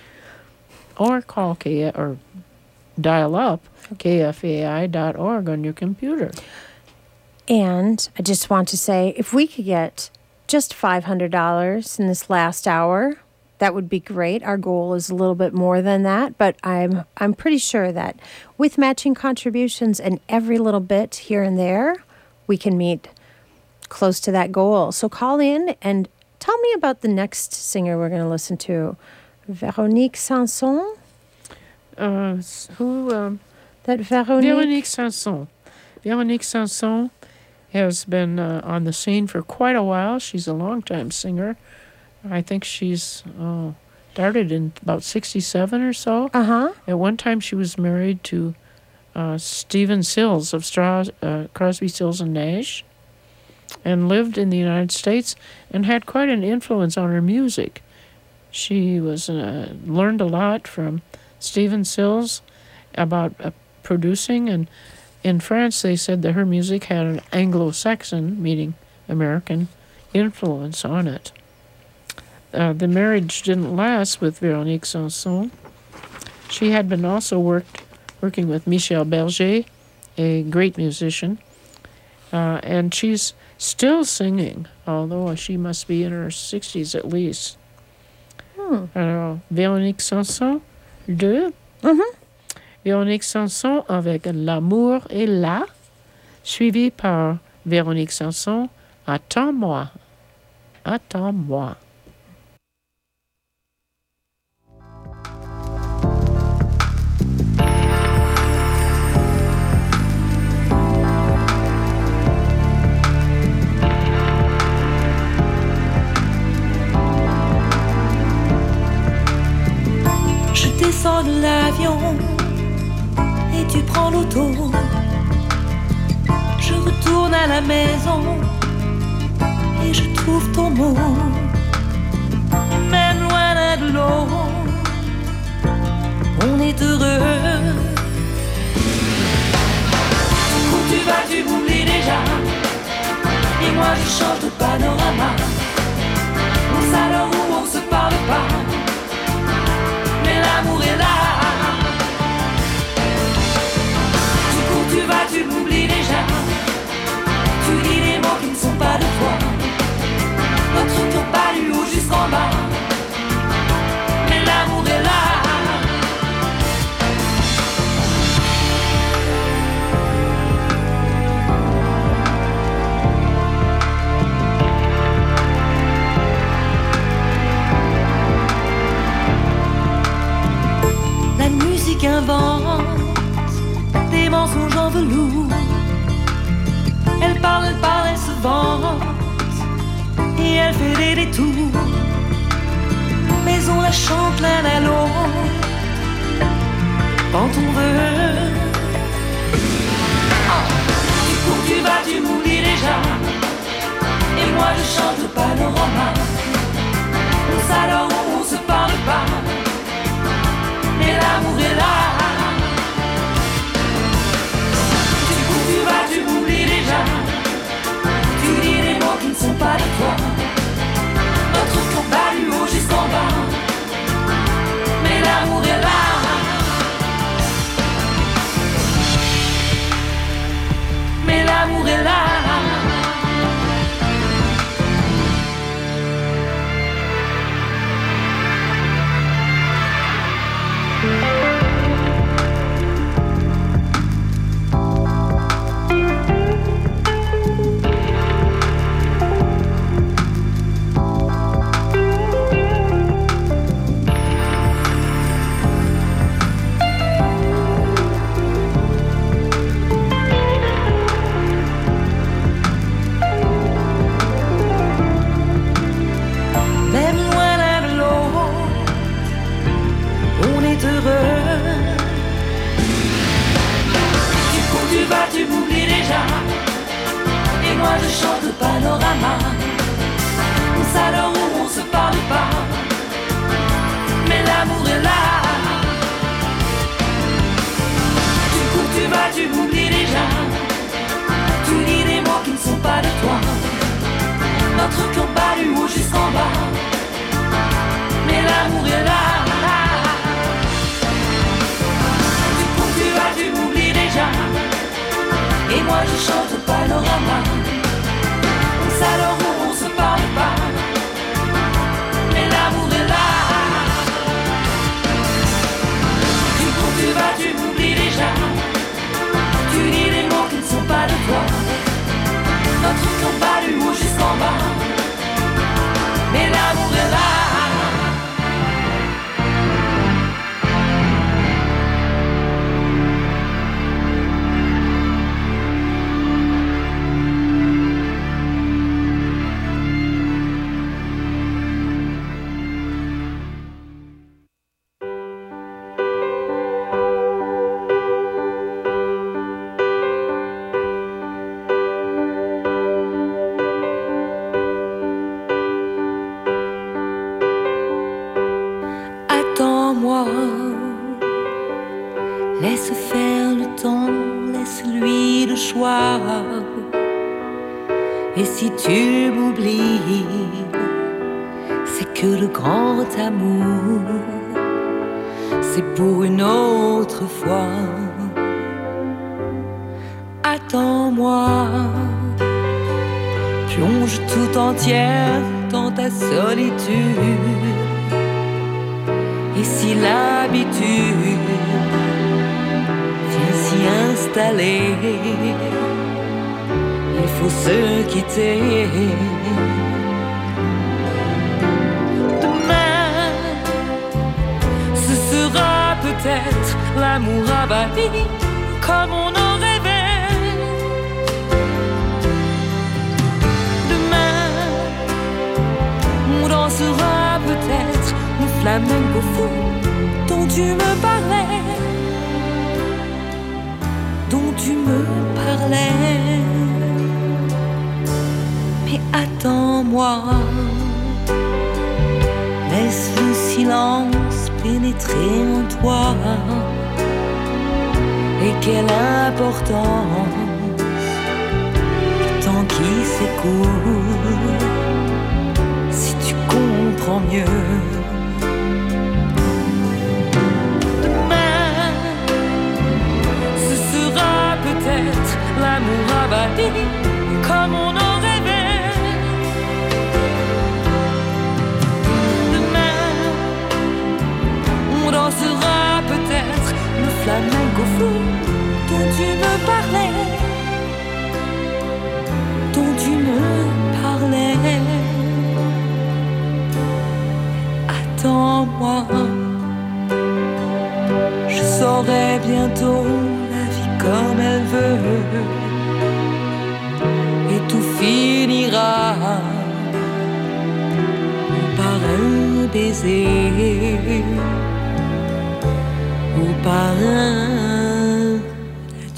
S2: or call K or dial up K F A I dot org on your computer.
S1: And I just want to say, if we could get just five hundred dollars in this last hour, that would be great. Our goal is a little bit more than that, but I'm I'm pretty sure that with matching contributions and every little bit here and there, we can meet close to that goal. So call in and tell me about the next singer we're going to listen to. Véronique Sanson?
S2: Uh, who? Um,
S1: that Véronique?
S2: Véronique Sanson. Véronique Sanson has been uh, on the scene for quite a while. She's a longtime singer. I think she's uh, started in about sixty-seven or so.
S1: Uh-huh.
S2: At one time, she was married to uh, Stephen Sills of Stra- uh, Crosby, Stills and Nash, and lived in the United States and had quite an influence on her music. She was uh, learned a lot from Stephen Sills about uh, producing, and in France they said that her music had an Anglo-Saxon, meaning American, influence on it. Uh, the marriage didn't last with Véronique Sanson. She had been also worked working with Michel Berger, a great musician, uh, and she's still singing, although she must be in her sixties at least.
S1: Hmm.
S2: Alors, Véronique Sanson, deux.
S1: Mm-hmm.
S2: Véronique Sanson avec L'amour est là, suivi par Véronique Sanson, Attends-moi, Attends-moi.
S3: Je descends de l'avion et tu prends l'auto. Je retourne à la maison et je trouve ton mot. Même loin l'un de l'autre, on est heureux. Où tu vas, tu m'oublies déjà. Et moi je chante au panorama. Au salon où on se parle pas, mais l'amour est là. Du coup tu vas, tu m'oublies déjà. Tu dis les mots qui ne sont pas de toi. Notre tour pas du haut jusqu'en bas, mais l'amour est là. La musique invente des mensonges en velours. Elle parle, elle parle, elle se vante et elle fait des détours. Mais on la chante l'un à l'autre quand on veut. Tu cours, tu vas, tu m'oublies déjà. Et moi je chante le panorama. Au salon où on se parle pas, mais l'amour est là. Tu cours, tu vas, tu m'oublies déjà. Tu dis des mots qui ne sont pas de toi. Notre cœur bat du haut jusqu'en bas, mais l'amour est là. Mais l'amour est là. Tu m'oublies déjà. Et moi je chante le panorama. Au salon où on se parle pas, mais l'amour est là. Tu cours, tu vas, tu m'oublies déjà. Tu dis des mots qui ne sont pas de toi. Notre cœur bat du haut jusqu'en bas, mais l'amour est là. Tu cours, tu vas, tu m'oublies déjà. Et moi je chante le panorama. Au salon où on se parle pas, mais l'amour est là. Tu cours, tu vas, tu m'oublies déjà. Tu dis des mots qui ne sont pas de toi. Notre cœur bat du haut jusqu'en bas, mais l'amour est là.
S19: Laisse faire le temps, laisse-lui le choix. Et si tu m'oublies, c'est que le grand amour, c'est pour une autre fois. Attends-moi, plonge tout entière dans ta solitude. Et si l'habitude vient s'y installer, il faut se quitter. Demain, ce sera peut-être l'amour abattu comme on en rêvait. Demain, on dansera peut-être le flamenco fou dont tu me parlais, dont tu me parlais. Mais attends-moi, laisse le silence pénétrer en toi. Et quelle importance le temps qui s'écoule, si tu comprends mieux. Demain, ce sera peut-être l'amour abattu comme on en rêvait. Demain, on dansera peut-être le flamenco fou dont tu me parlais, dont tu me parlais. Attends-moi, je saurai bientôt la vie comme elle veut, et tout finira par un baiser ou par un adieu.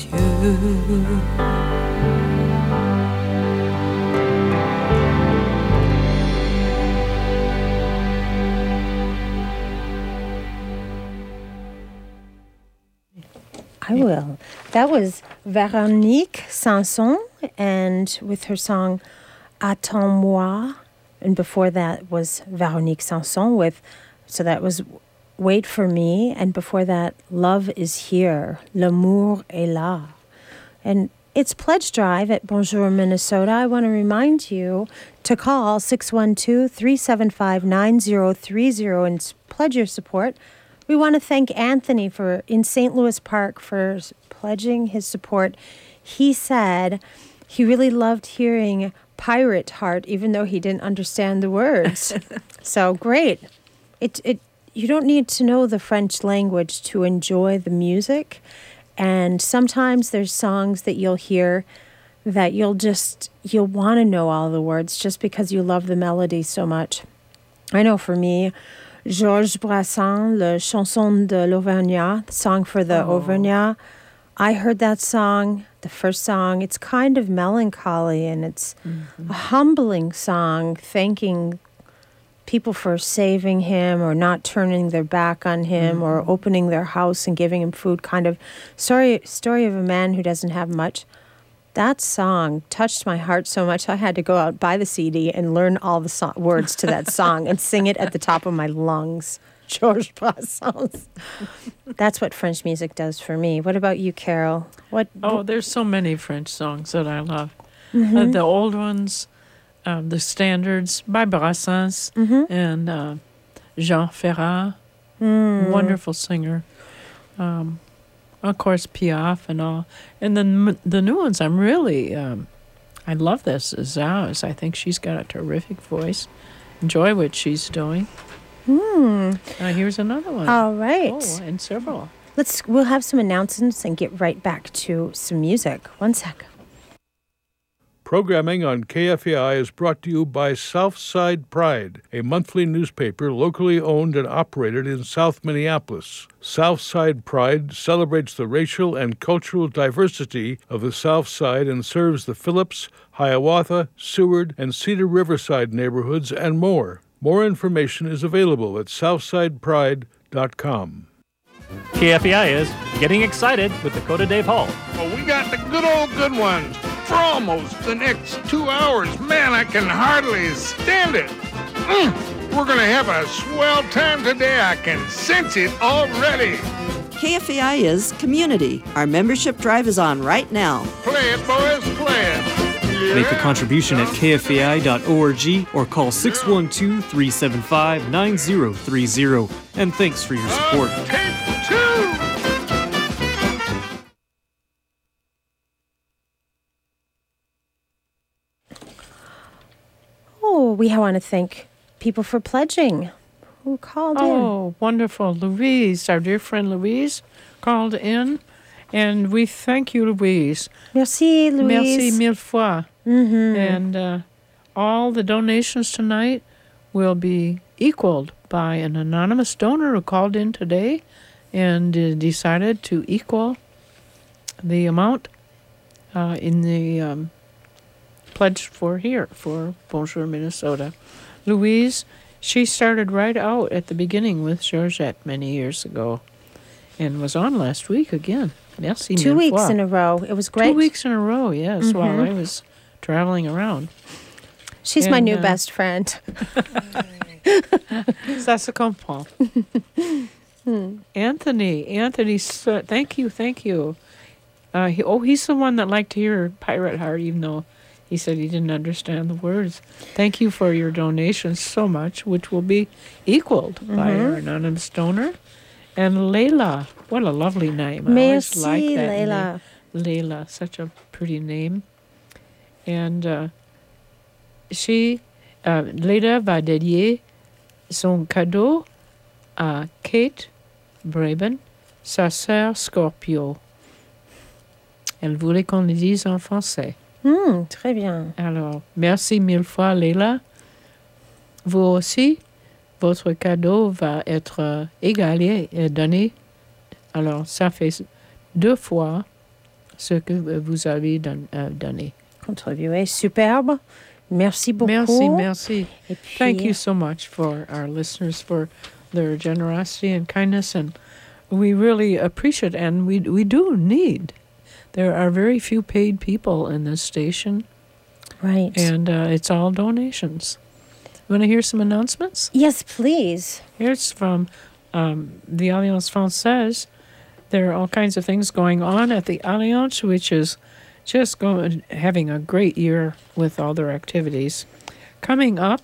S1: I will. That was Véronique Sanson, and with her song Attends-moi. And before that was Véronique Sanson with, so that was Wait for Me. And before that, Love is Here, L'amour est là. And it's Pledge Drive at Bonjour, Minnesota. I want to remind you to call six one two, three seven five, nine zero three zero and pledge your support. We want to thank Anthony for in Saint Louis Park for pledging his support. He said he really loved hearing Pirate Heart, even though he didn't understand the words. So great. It it you don't need to know the French language to enjoy the music. And sometimes there's songs that you'll hear that you'll just you'll want to know all the words just because you love the melody so much. I know for me, Georges Brassens, Le Chanson de l'Auvergnat, the song for the oh. Auvergnat. I heard that song, the first song. It's kind of melancholy, and it's mm-hmm. a humbling song, thanking people for saving him or not turning their back on him mm-hmm. or opening their house and giving him food. Kind of story, story of a man who doesn't have much. That song touched my heart so much, I had to go out, buy the C D, and learn all the so- words to that song and sing it at the top of my lungs. Georges Brassens. That's what French music does for me. What about you, Carol? What?
S2: Oh, there's so many French songs that I love.
S1: Mm-hmm.
S2: Uh, the old ones, um, the standards by Brassens
S1: mm-hmm.
S2: and uh, Jean Ferrat,
S1: mm.
S2: wonderful singer. Um, Of course, Piaf and all. And then the new ones, I'm really, um, I love this. Zaz, I think she's got a terrific voice. Enjoy what she's doing.
S1: Hmm.
S2: Uh, here's another one.
S1: All right.
S2: Oh, and several.
S1: Let's, we'll have some announcements and get right back to some music. One sec.
S20: Programming on K F A I is brought to you by Southside Pride, a monthly newspaper locally owned and operated in South Minneapolis. Southside Pride celebrates the racial and cultural diversity of the South Side and serves the Phillips, Hiawatha, Seward, and Cedar Riverside neighborhoods and more. More information is available at southside pride dot com.
S9: K F A I is getting excited with Dakota Dave Hall.
S21: Oh, we got the good old good ones for almost the next two hours. Man, I can hardly stand it. Mm, we're going to have a swell time today. I can sense it already.
S12: K F A I is community. Our membership drive is on right now.
S21: Play it, boys, play it. Yeah.
S13: Make a contribution at k f a i dot org or call six one two, three seven five, nine zero three zero. And thanks for your support.
S21: Tape two.
S1: Oh, we want to thank people for pledging who called
S2: oh,
S1: in.
S2: Oh, wonderful. Louise, our dear friend Louise, called in. And we thank you, Louise.
S1: Merci, Louise.
S2: Merci mille fois.
S1: Mm-hmm.
S2: And uh, all the donations tonight will be equaled by an anonymous donor who called in today and uh, decided to equal the amount uh, in the um, pledge for here, for Bonjour, Minnesota. Louise, she started right out at the beginning with Georgette many years ago and was on last week again. Merci
S1: Two
S2: mille
S1: weeks
S2: fois.
S1: in a row. It was great.
S2: Two weeks in a row, yes,
S1: Mm-hmm.
S2: while I was traveling around.
S1: She's
S2: and,
S1: my new
S2: uh,
S1: best friend.
S2: Ça se comprend.
S1: hmm.
S2: Anthony, Anthony, so, thank you, thank you. Uh, he, oh, he's the one that liked to hear Pirate Heart, even though he said he didn't understand the words. Thank you for your donations so much, which will be equaled mm-hmm. by our anonymous donor. And Layla, what a lovely name. I
S1: Merci,
S2: always like that
S1: Layla.
S2: name. Layla, such a pretty name. And uh, she, uh, Layla va dédier son cadeau à Kate Braben, sa sœur Scorpio. Elle voulait qu'on le dise en français.
S1: Mm, très bien.
S2: Alors, merci mille fois, Layla. Vous aussi, votre cadeau va être euh, égalé et donné. Alors, ça fait deux fois ce que vous avez don, euh, donné.
S1: Contribué. Superbe. Merci beaucoup.
S2: Merci, merci.
S1: Et puis,
S2: Thank you so much for our listeners for their generosity and kindness, and we really appreciate, and we we do need. There are very few paid people in this station.
S1: Right.
S2: And uh, it's all donations. You want to hear some announcements?
S1: Yes, please.
S2: Here's from um, the Alliance Française. There are all kinds of things going on at the Alliance, which is just going having a great year with all their activities. Coming up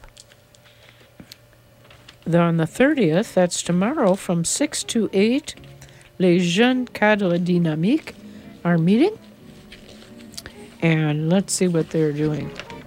S2: the, on the thirtieth, that's tomorrow, from six to eight, Les Jeunes Cadres Dynamiques are meeting. And let's see what they're doing.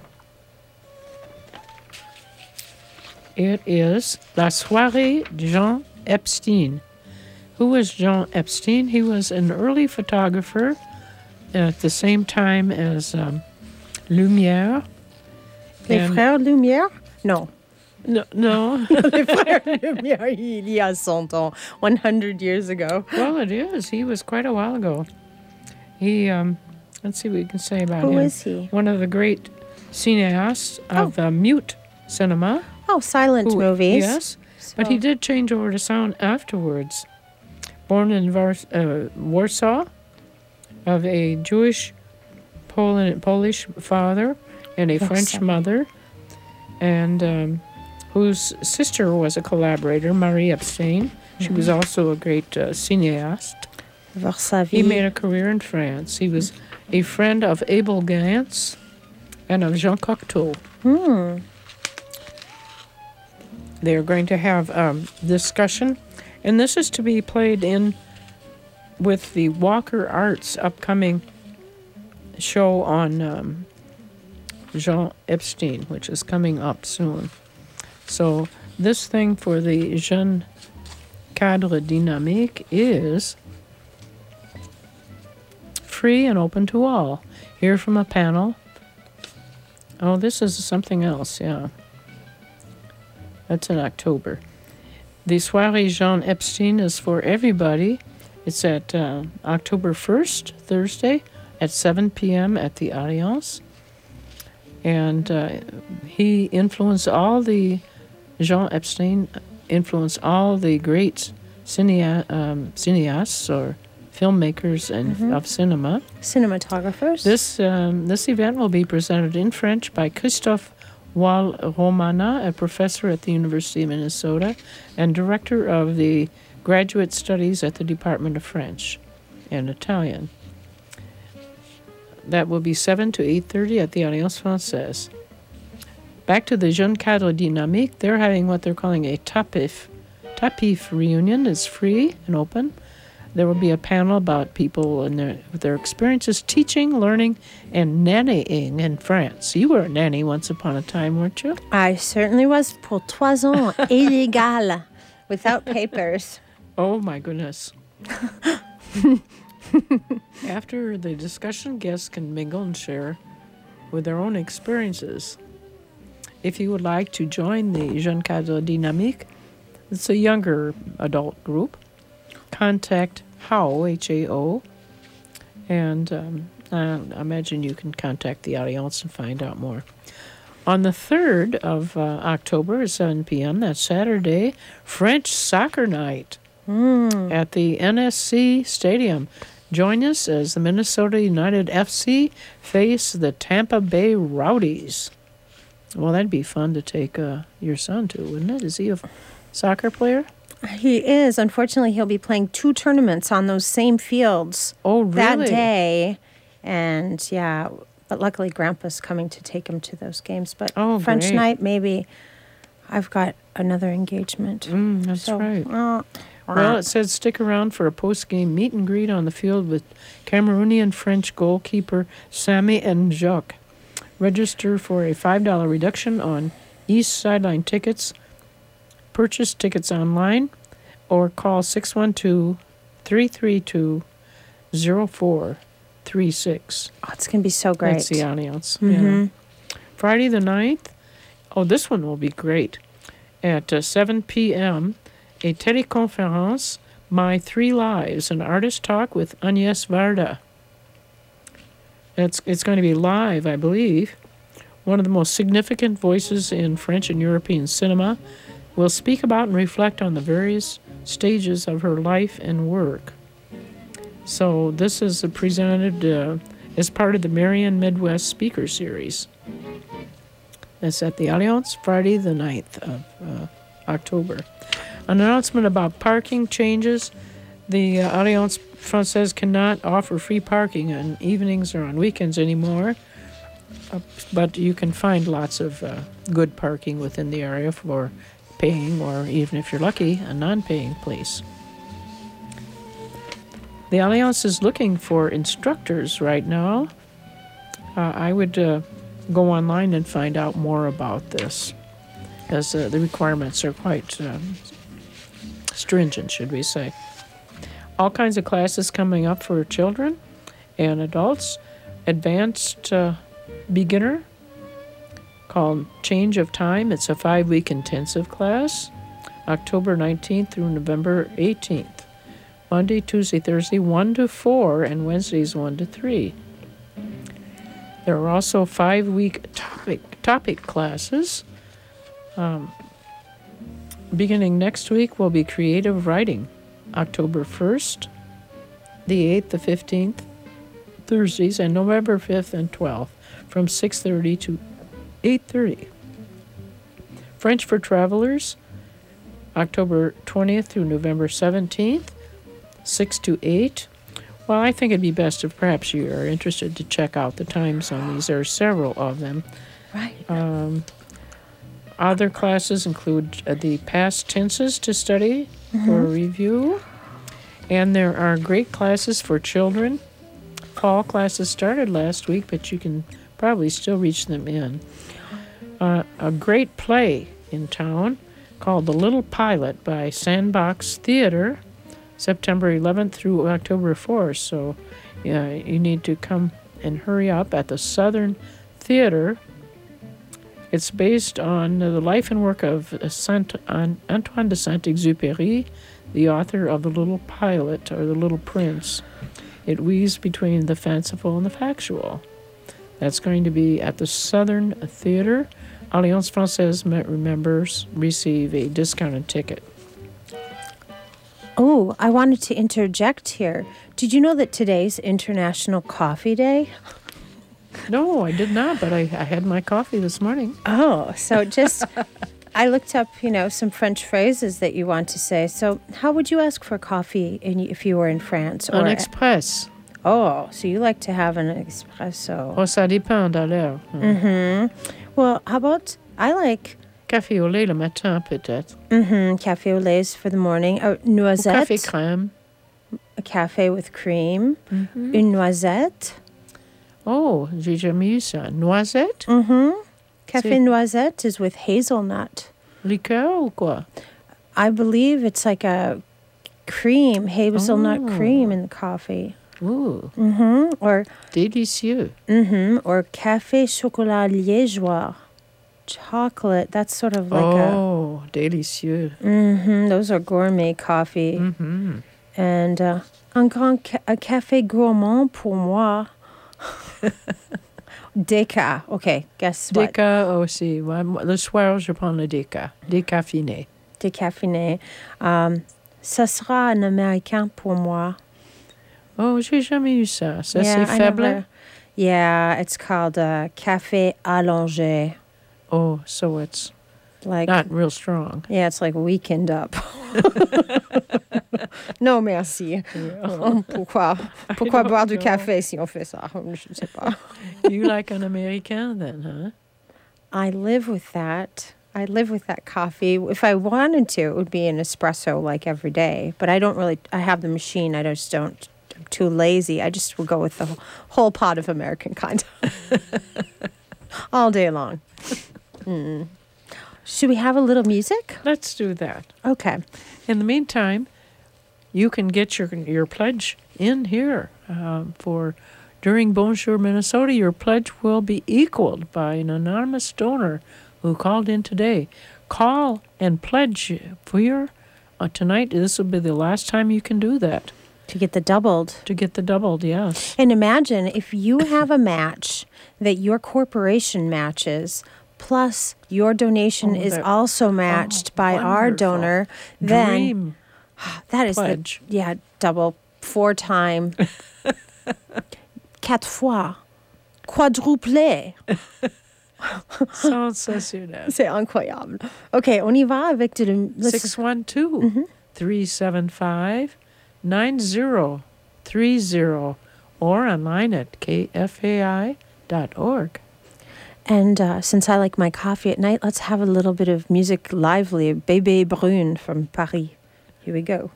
S2: It is La Soirée Jean Epstein. Who was Jean Epstein? He was an early photographer at the same time as um, Lumière.
S1: Les
S2: And-
S1: frères Lumière? No.
S2: No. no.
S1: Les frères Lumière, il y a cent ans, one hundred years ago.
S2: Well, it is. He was quite a while ago. He, um, let's see what we can say about
S1: Who
S2: him.
S1: is he?
S2: One of the great cineasts of uh, mute cinema.
S1: Oh, silent
S2: Who-
S1: movies.
S2: Yes, but he did change over to sound afterwards. Born in Vars- uh, Warsaw, of a Jewish Pol- Polish father and a
S1: Warsaw.
S2: French mother, and um, whose sister was a collaborator, Marie Epstein. She was
S1: Mhm.
S2: also a great uh, cineast.
S1: Varsavie.
S2: He made a career in France. He was a friend of Abel Gance and of Jean Cocteau.
S1: Hmm.
S2: They are going to have um, discussion, and this is to be played in with the Walker Arts upcoming show on um, Jean Epstein, which is coming up soon. So this thing for the Jeune Cadre Dynamique is free and open to all. Hear from a panel. Oh, this is something else, yeah. That's in October. The Soirée Jean Epstein is for everybody. It's at uh, October first, Thursday, at seven p.m. at the Alliance. And uh, he influenced all the, Jean Epstein influenced all the great cinea, um, cineasts or filmmakers and
S1: Mhm.
S2: of cinema.
S1: Cinematographers.
S2: This um, this event will be presented in French by Christophe Wall-Romana, a professor at the University of Minnesota and director of the graduate studies at the Department of French and Italian. That will be seven to eight thirty at the Alliance Française. Back to the Jeunes Cadres Dynamiques, they're having what they're calling a TAPIF. TAPIF reunion is free and open. There will be a panel about people and their, their experiences teaching, learning, and nannying in France. You were a nanny once upon a time, weren't you?
S1: I certainly was pour trois ans, illégal, without papers.
S2: Oh, my goodness. After the discussion, guests can mingle and share with their own experiences. If you would like to join the Jeunes Cadres Dynamiques, it's a younger adult group, contact How, H A O, and um, I imagine you can contact the Alliance and find out more. On the third of uh, October at seven p.m., that's Saturday, French Soccer Night at the N S C Stadium. Join us as the Minnesota United F C face the Tampa Bay Rowdies. Well, that'd be fun to take uh, your son to, wouldn't it? Is he a soccer player?
S1: He is. Unfortunately, he'll be playing two tournaments on those same fields
S2: oh, really?
S1: that day. And yeah, but luckily Grandpa's coming to take him to those games. But
S2: Oh,
S1: French
S2: great.
S1: night, maybe I've got another engagement.
S2: Mm, that's
S1: So,
S2: right.
S1: uh,
S2: Well, it says stick around for a post-game meet and greet on the field with Cameroonian French goalkeeper Sami Njok. Register for a five dollars reduction on East Sideline tickets. Purchase tickets online or call six one two, three three two, zero four three six.
S1: Oh, it's going to be so great.
S2: That's the Alliance.
S1: Mhm.
S2: Yeah. Friday the ninth. Oh, this one will be great. At uh, seven p.m., a téléconférence, My Three Lives, an artist talk with Agnès Varda. It's, it's going to be live, I believe. One of the most significant voices in French and European cinema will speak about and reflect on the various stages of her life and work. So this is presented uh, as part of the Marian Midwest Speaker Series. It's at the Alliance, Friday the ninth of uh, October. An announcement about parking changes. The uh, Alliance Française cannot offer free parking on evenings or on weekends anymore, uh, but you can find lots of uh, good parking within the area for paying, or even if you're lucky, a non-paying place. The Alliance is looking for instructors right now. Uh, I would uh, go online and find out more about this, as uh, the requirements are quite um, stringent, should we say. All kinds of classes coming up for children and adults. Advanced uh, beginner called Change of Time. It's a five-week intensive class, October nineteenth through November eighteenth. Monday, Tuesday, Thursday, one to four, and Wednesdays, one to three. There are also five-week topic, topic classes. Um, beginning next week will be creative writing. October first, the eighth, the fifteenth, Thursdays, and November fifth and twelfth from six thirty to eight thirty. French for Travelers, October twentieth through November seventeenth, six to eight. Well, I think it'd be best if perhaps you are interested to check out the times on these. There are several of them.
S1: Right.
S2: Um, other classes include uh, the past tenses to study mm-hmm. for a review. And there are great classes for children. Fall classes started last week, but you can probably still reach them in. Uh, a great play in town called The Little Pilot by Sandbox Theater, September eleventh through October fourth. So yeah, you need to come and hurry up at the Southern Theater. It's based on the life and work of Saint Antoine de Saint-Exupéry, the author of The Little Pilot, or The Little Prince. It weaves between the fanciful and the factual. That's going to be at the Southern Theater. Alliance Française members receive a discounted ticket.
S1: Oh, I wanted to interject here. Did you know that today's International Coffee Day?
S2: No, I did not, but I, I had my coffee this morning.
S1: Oh, so just, I looked up, you know, some French phrases that you want to say. So how would you ask for coffee in, if you were in France?
S2: Or un express.
S1: Oh, so you like to have an espresso.
S2: Oh, ça dépend de l'heure.
S1: Mm-hmm. Well, how about, I like...
S2: Café au lait le matin, peut-être.
S1: Mm-hmm. Café au lait for the morning. Oh, noisette.
S2: Ou café crème.
S1: A café with cream.
S2: Mm-hmm.
S1: Une noisette.
S2: Oh, j'ai jamais eu ça. Noisette?
S1: Mm-hmm. Café noisette is with hazelnut.
S2: Liqueur ou quoi?
S1: I believe it's like a cream, hazelnut
S2: oh.
S1: cream in the coffee.
S2: Ooh.
S1: Mm-hmm. Or
S2: délicieux.
S1: Mm-hmm. Or café chocolat liégeois. Chocolate. That's sort of like
S2: oh,
S1: a...
S2: Oh, délicieux.
S1: Mm-hmm. Those are gourmet coffee.
S2: Mm-hmm.
S1: And uh, un grand ca- a café gourmand pour moi. Déca. Okay, guess what?
S2: Déca aussi. Le soir, je prends le déca. Décaffiné.
S1: Décaffiné. Um, ça sera un américain pour moi.
S2: Oh, j'ai jamais eu ça. Ça,
S1: yeah,
S2: c'est faible?
S1: Never, yeah, it's called uh, café allongé.
S2: Oh, so it's
S1: like
S2: not real strong.
S1: Yeah, it's like weakened up. Non, merci. Yeah. Pourquoi? Pourquoi boire du café si on fait ça? Je ne sais pas.
S2: You like an American then, huh?
S1: I live with that. I live with that coffee. If I wanted to, it would be an espresso like every day. But I don't really, I have the machine. I just don't, I'm too lazy. I just will go with the whole pot of American kind. All day long. Mm. Should we have a little music?
S2: Let's do that.
S1: Okay.
S2: In the meantime, you can get your your pledge in here uh, for during Bonjour Minnesota. Your pledge will be equaled by an anonymous donor who called in today. Call and pledge for your uh, tonight. This will be the last time you can do that.
S1: To get the doubled.
S2: To get the doubled, yes.
S1: And imagine if you have a match that your corporation matches, plus your donation
S2: Oh,
S1: is
S2: that-
S1: also matched
S2: oh,
S1: by our
S2: wonderful.
S1: donor, then
S2: Dream
S1: that is
S2: pledge.
S1: the yeah double four time quatre fois quadruplé.
S2: Sensationnel.
S1: C'est incroyable. OK, on y va avec de
S2: six one two, three seven five, nine zero three zero or online at k f a i dot org.
S1: And uh, since I like my coffee at night, let's have a little bit of music lively. Bébé Brune from Paris. Here we go.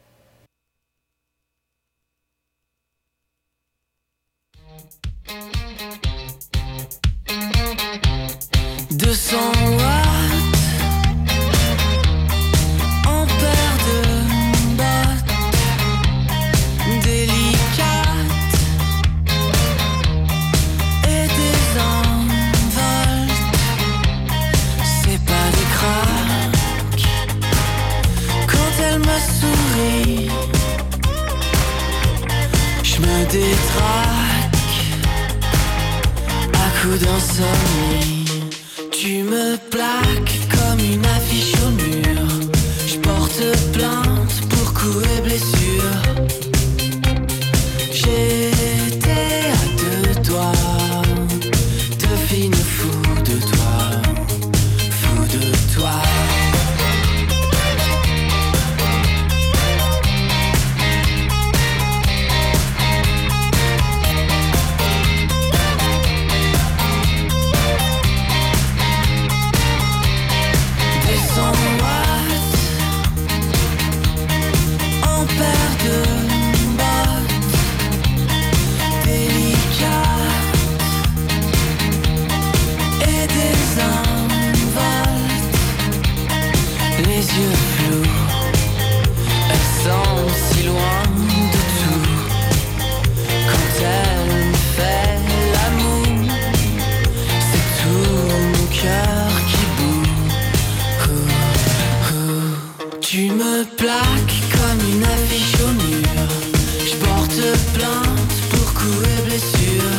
S3: deux cents watts en paire de bottes délicates et désenvoltes. C'est pas des craques quand elle me sourit. Je me détraque à coups d'insomnie. Tu me plaques comme une affiche au mur. Je porte plainte pour coups et blessures. J'étais à deux doigts de finir fou de toi, fou de toi. En paire de bottes délicates et désenvoltes. Les yeux flous, elles sont si loin de tout. Quand elle me fait l'amour, c'est tout mon cœur qui bout. Tu me plaques comme une affiche au mur. Je porte plainte pour coups et blessures.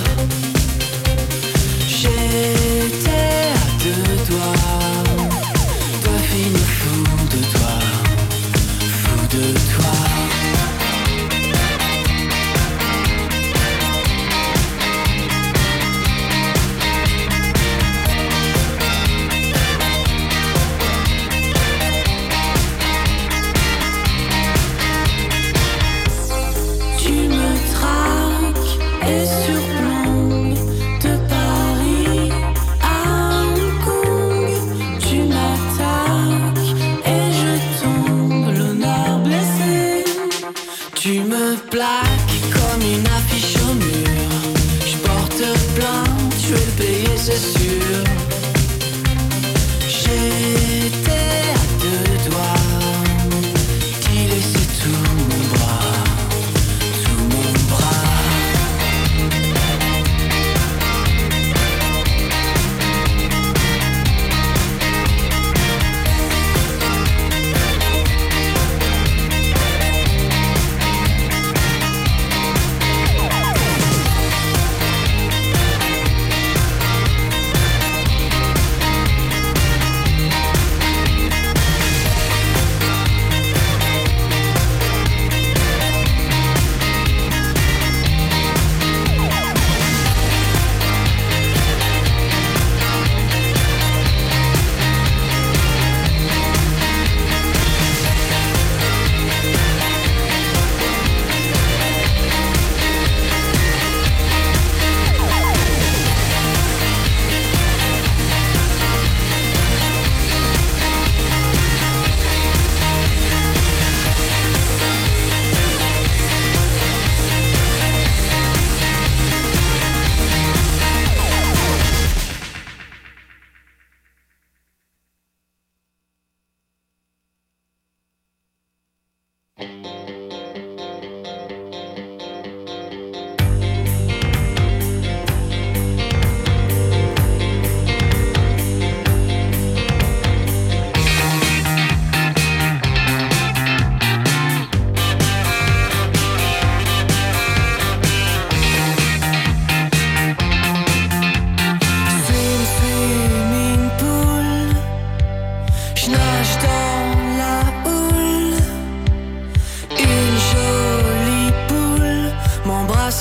S3: J'étais à deux doigts de finir fou de toi, fou de toi. Tu me traques et surplombes de Paris à Hong Kong. Tu m'attaques et je tombe, l'honneur blessé. Tu me plaques comme une affiche au mur. Je porte plainte, je vais le payer, c'est sûr. J'étais à deux doigts d'y laisser tout mon bras. Tout mon bras.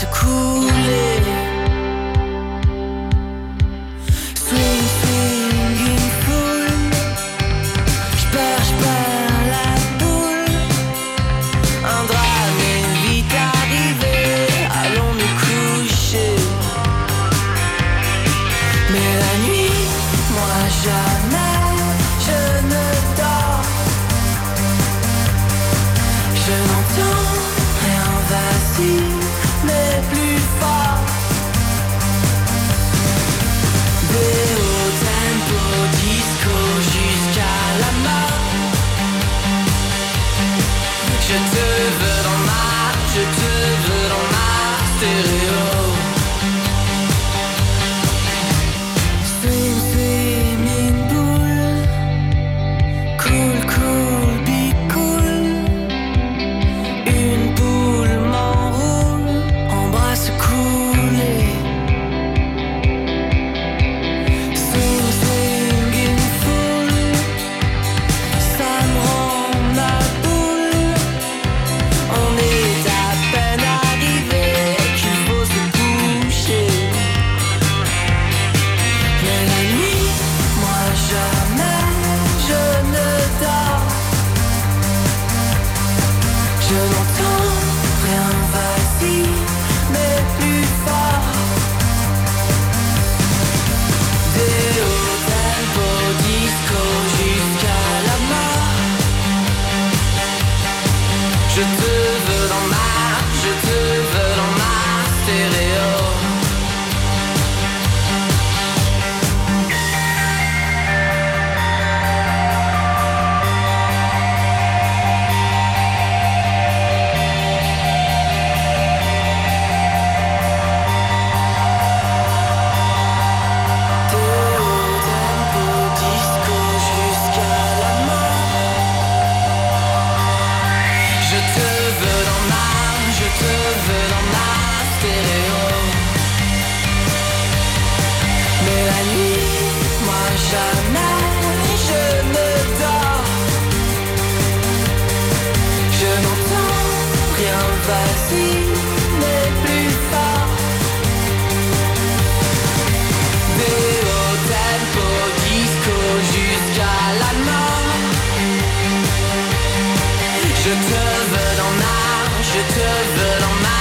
S3: se couler. Swing, swing, une foule. J'perds, j'perds la boule. Un drame est vite arrivé. Allons nous coucher. Mais la nuit, moi jamais je ne dors. Je n'entends rien, vas-y, mais plus fort. Des hauts tempo, disco jusqu'à la mort. Je te veux dans ma, je te veux dans ma stéréo. Swim, swim, une boule. Cool, cool, be cool. Une boule m'enroule, embrasse couler. Swing, swing, une foule. Ça me rend ma boule. On est à peine arrivé, qu'il faut se coucher. Mais la nuit, moi jamais je ne dors. Je n'entends rien, vas-y, mais plus fort. Des hauts tempo, disco jusqu'à la mort. Je te veux dans ma, je te veux dans ma stéréo. Disco jusqu'à la mort. Je te veux dans ma, je te veux dans ma stéréo. Mais la nuit, moi jamais je ne dors. Je n'entends rien, vas-y, mais plus fort. Des hauts tempo, disco jusqu'à la mort. Je te veux dans ma, je te veux dans ma.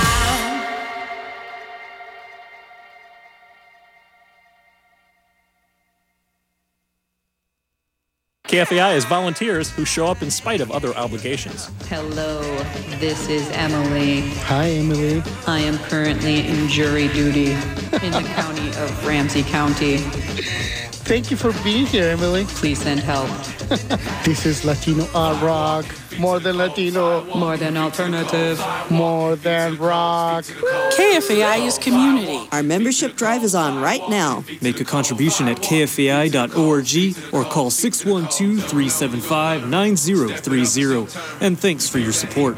S9: K F A I has volunteers who show up in spite of other obligations.
S6: Hello, this is Emily.
S22: Hi, Emily.
S6: I am currently in jury duty in the county of Ramsey County.
S22: Thank you for being here, Emily.
S6: Please send help.
S22: This is Latino Art Rock. More than Latino.
S6: More than alternative.
S22: More than rock.
S12: K F A I is community. Our membership drive is on right now.
S13: Make a contribution at k f a i dot org or call six one two, three seven five, nine zero three zero. And thanks for your support.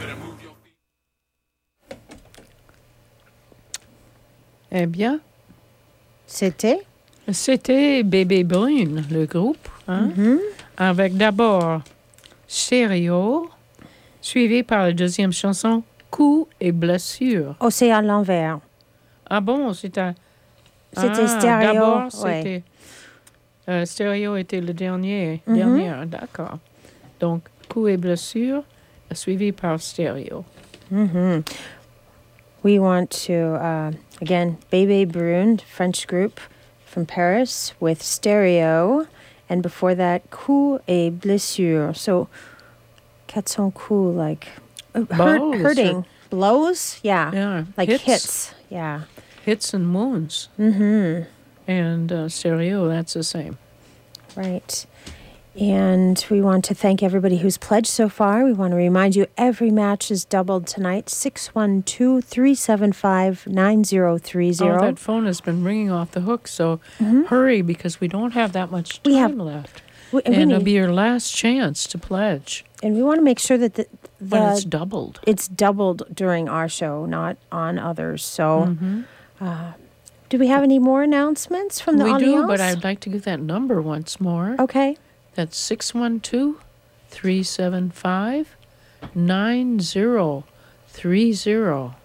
S2: Eh bien,
S1: c'était
S2: C'était Bébé Brune, le groupe, hein?
S1: Mhm.
S2: Avec d'abord Stéréo, suivi par la deuxième chanson, Coups et blessures.
S1: Oh, c'est à l'envers.
S2: Ah bon, c'était...
S1: C'était
S2: ah,
S1: stéréo,
S2: D'abord,
S1: ouais.
S2: c'était... Euh, stéréo était le dernier,
S1: Mhm.
S2: dernier, d'accord. Donc, Coups et blessures, suivi par Stéréo.
S1: Mm-hmm. We want to, uh, again, Bébé Brune, French group from Paris with Stereo, and before that, Coups et blessures. So, quatre cents coups, like uh, hurt,
S2: Blows
S1: hurting.
S2: or-
S1: Blows? Yeah.
S2: Yeah.
S1: Like
S2: hits.
S1: hits. Yeah.
S2: Hits and wounds.
S1: Mm-hmm.
S2: And uh, Stereo, that's the same.
S1: Right. And we want to thank everybody who's pledged so far. We want to remind you every match is doubled tonight. six one two, three seven five, nine zero three
S2: Oh,
S1: zero.
S2: that phone has been ringing off the hook, so
S1: Mhm.
S2: hurry because we don't have that much time
S1: We have-
S2: left.
S1: we-
S2: and
S1: we
S2: it'll
S1: need-
S2: be your last chance to pledge.
S1: And we want to make sure that the, the
S2: When it's doubled.
S1: It's doubled during our show, not on others. So,
S2: Mhm.
S1: uh, do we have any more announcements from the
S2: we
S1: audience?
S2: do, but I'd like to give that number once more.
S1: Okay.
S2: That's six one two, three seven five, nine zero three zero.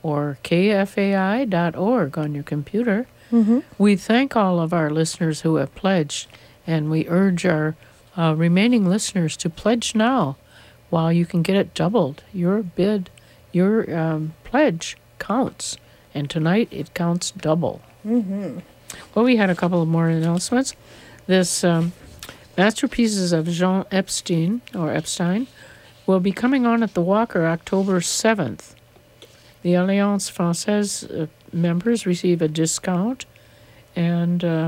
S2: or K F A I dot org on your computer.
S1: Mm-hmm.
S2: We thank all of our listeners who have pledged, and we urge our uh, remaining listeners to pledge now while you can get it doubled. Your bid, your um, pledge counts, and tonight it counts double.
S1: Mm-hmm.
S2: Well, we had a couple of more announcements. This um, Masterpieces of Jean Epstein, or Epstein, will be coming on at the Walker October seventh. The Alliance Française uh, members receive a discount, and uh,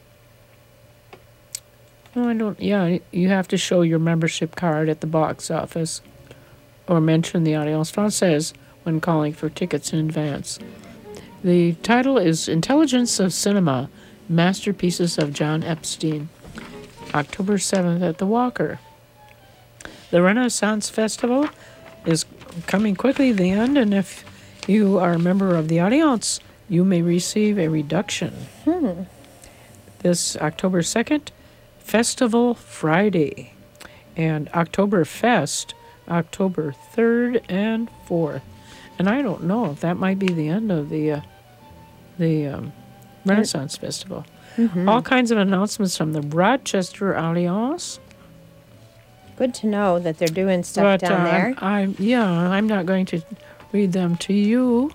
S2: oh, I don't. Yeah, you have to show your membership card at the box office, or mention the Alliance Française when calling for tickets in advance. The title is Intelligence of Cinema: Masterpieces of John Epstein, October seventh at the Walker. The Renaissance Festival is coming quickly to the end, and if you are a member of the Alliance, you may receive a reduction.
S1: Hmm.
S2: This October second, Festival Friday, and Oktoberfest, October third and fourth. And I don't know if that might be the end of the uh, the um, Renaissance Festival.
S1: Mm-hmm.
S2: All kinds of announcements from the Rochester Alliance.
S1: Good to know that they're doing stuff
S2: But,
S1: down
S2: uh,
S1: there.
S2: I'm, yeah, I'm not going to read them to you.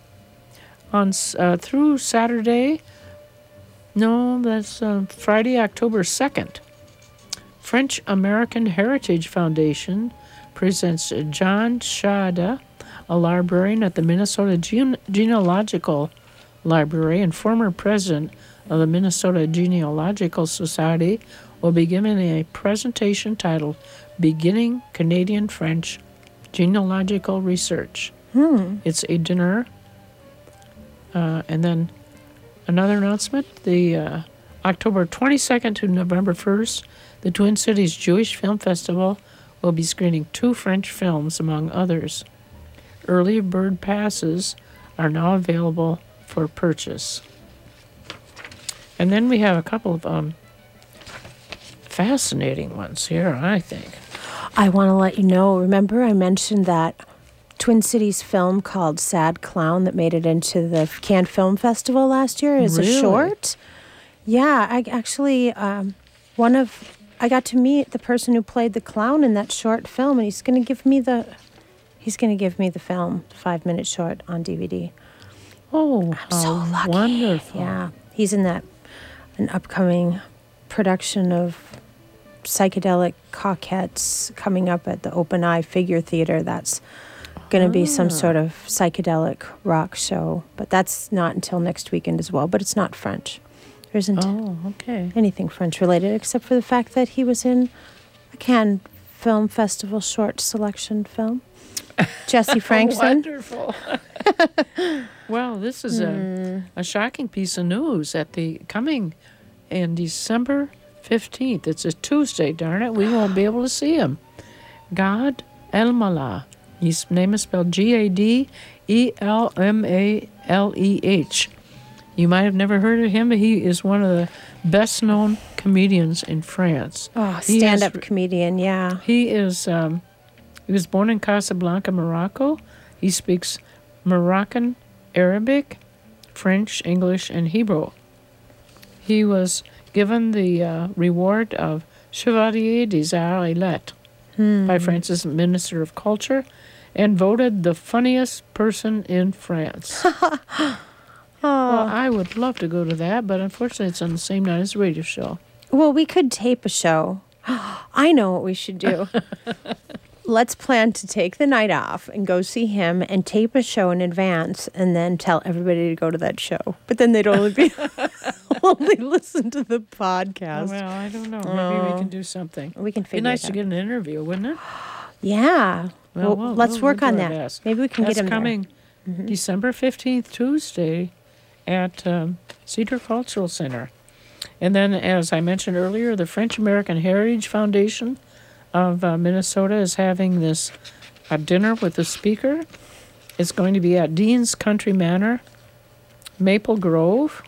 S2: On s- uh, through Saturday, no, that's uh, Friday, October second. French American Heritage Foundation presents John Shada, a librarian at the Minnesota Gene- Genealogical Library and former president of the Minnesota Genealogical Society, will be giving a presentation titled Beginning Canadian French Genealogical Research.
S1: Hmm.
S2: It's a dinner. Uh, and then another announcement, the uh, October twenty-second to November first, the Twin Cities Jewish Film Festival will be screening two French films, among others. Early bird passes are now available for purchase. And then we have a couple of um, fascinating ones here, I think.
S1: I want to let you know, remember I mentioned that Twin Cities film called Sad Clown that made it into the Cannes Film Festival last year as
S2: Really?
S1: a short? Yeah, I actually, um, one of, I got to meet the person who played the clown in that short film, and he's going to give me the, he's going to give me the film, five-minute short on D V D.
S2: Oh,
S1: I'm so lucky.
S2: Wonderful.
S1: Yeah, he's in that, an upcoming production of Psychedelic Coquettes coming up at the Open Eye Figure Theater. That's going to be some sort of psychedelic rock show, but that's not until next weekend as well. But it's not French. There isn't
S2: Oh, okay.
S1: anything French related except for the fact that he was in a Cannes Film Festival short selection film. Jesse Frankson.
S2: Wonderful. Well, this is a, a shocking piece of news at the coming in December fifteenth. It's a Tuesday, darn it. We won't be able to see him. Gad Elmaleh. His name is spelled G A D E L M A L E H. You might have never heard of him, but he is one of the best-known comedians in France.
S1: Oh,
S2: He has-
S1: stand-up comedian, yeah.
S2: He is. Um, he was born in Casablanca, Morocco. He speaks Moroccan, Arabic, French, English, and Hebrew. He was given the uh, reward of Chevalier des Arts et Lettres
S1: Hmm.
S2: by France's Minister of Culture, and voted the funniest person in France. Well, I would love to go to that, but unfortunately it's on the same night as the radio show.
S1: Well, we could tape a show. I know what we should do. Let's plan to take the night off and go see him and tape a show in advance and then tell everybody to go to that show. But then they'd only be only listen to the podcast.
S2: Well, I don't know. Maybe we
S1: Oh.
S2: can do something.
S1: We can
S2: It'd be
S1: figure
S2: nice
S1: it
S2: to
S1: out.
S2: get an interview, wouldn't it?
S1: Yeah.
S2: Well,
S1: Well,
S2: we'll-
S1: let's
S2: we'll-
S1: work
S2: we'll
S1: on
S2: do our
S1: that.
S2: best.
S1: Maybe we can
S2: That's
S1: get him
S2: coming
S1: there.
S2: December fifteenth, Tuesday, at um, Cedar Cultural Center. And then, as I mentioned earlier, the French American Heritage Foundation of uh, Minnesota is having this uh, dinner with the speaker. It's going to be at Dean's Country Manor, Maple Grove,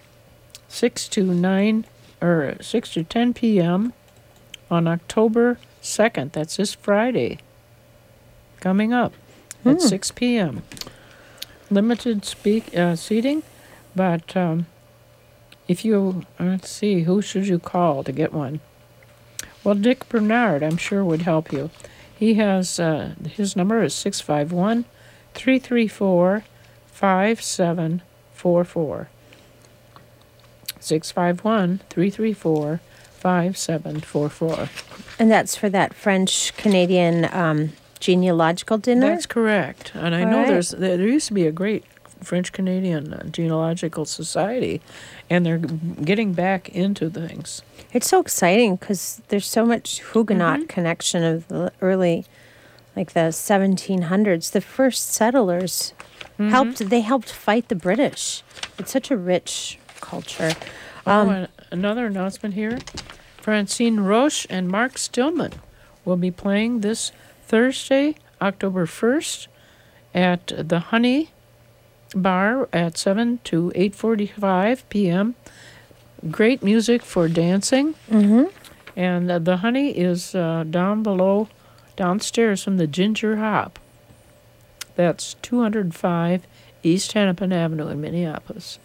S2: six to nine or six to ten p.m. on October second. That's this Friday. Coming up at
S1: Hmm.
S2: six p.m. limited speak uh, seating, but um, if you, let's see, who should you call to get one? Well, Dick Bernard, I'm sure, would help you. He has, uh, his number is six five one, three three four, five seven four four. six five one, three three four, five seven four four.
S1: And that's for that French-Canadian um, genealogical dinner?
S2: That's correct. And I
S1: All
S2: know
S1: right.
S2: there's there used to be a great French-Canadian uh, genealogical society, and they're getting back into things.
S1: It's so exciting because there's so much Huguenot
S2: Mm-hmm.
S1: connection of the early, like the seventeen hundreds. The first settlers
S2: Mhm.
S1: helped, they helped fight the British. It's such a rich culture. Um,
S2: oh, and another announcement here. Francine Roche and Mark Stillman will be playing this Thursday, October first, at the Honey Bar at seven to eight forty-five p.m. Great music for dancing.
S1: Mm-hmm.
S2: And uh, the Honey is uh, down below, downstairs from the Ginger Hop. That's two oh five East Hennepin Avenue in Minneapolis.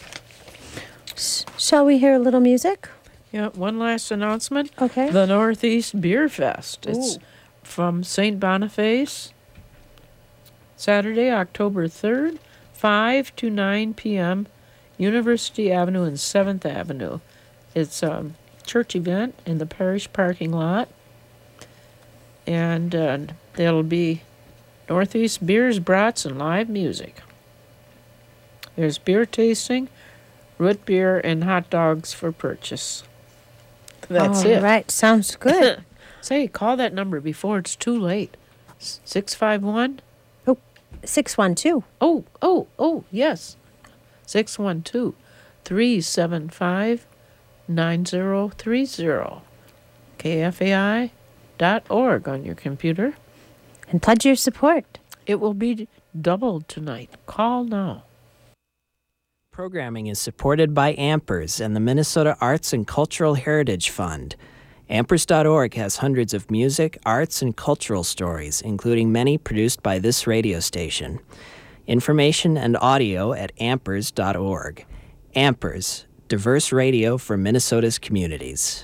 S1: Shall we hear a little music?
S2: Yeah, one last announcement.
S1: Okay.
S2: The Northeast Beer Fest. It's
S1: Ooh.
S2: from Saint Boniface, Saturday, October third, five to nine p.m., University Avenue and seventh Avenue. It's a church event in the parish parking lot. And uh, there'll be Northeast beers, brats, and live music. There's beer tasting, root beer, and hot dogs for purchase. That's
S1: All
S2: it.
S1: right, sounds good.
S2: Say, call that number before it's too late. six five one?
S1: Oh, six one two.
S2: Oh, oh, oh, yes. six one two, three seven five, nine zero three zero. K F A I dot org on your computer.
S1: And pledge your support.
S2: It will be doubled tonight. Call now.
S7: Programming is supported by Ampers and the Minnesota Arts and Cultural Heritage Fund. Ampers dot org has hundreds of music, arts, and cultural stories, including many produced by this radio station. Information and audio at Ampers dot org. Ampers, diverse radio for Minnesota's communities.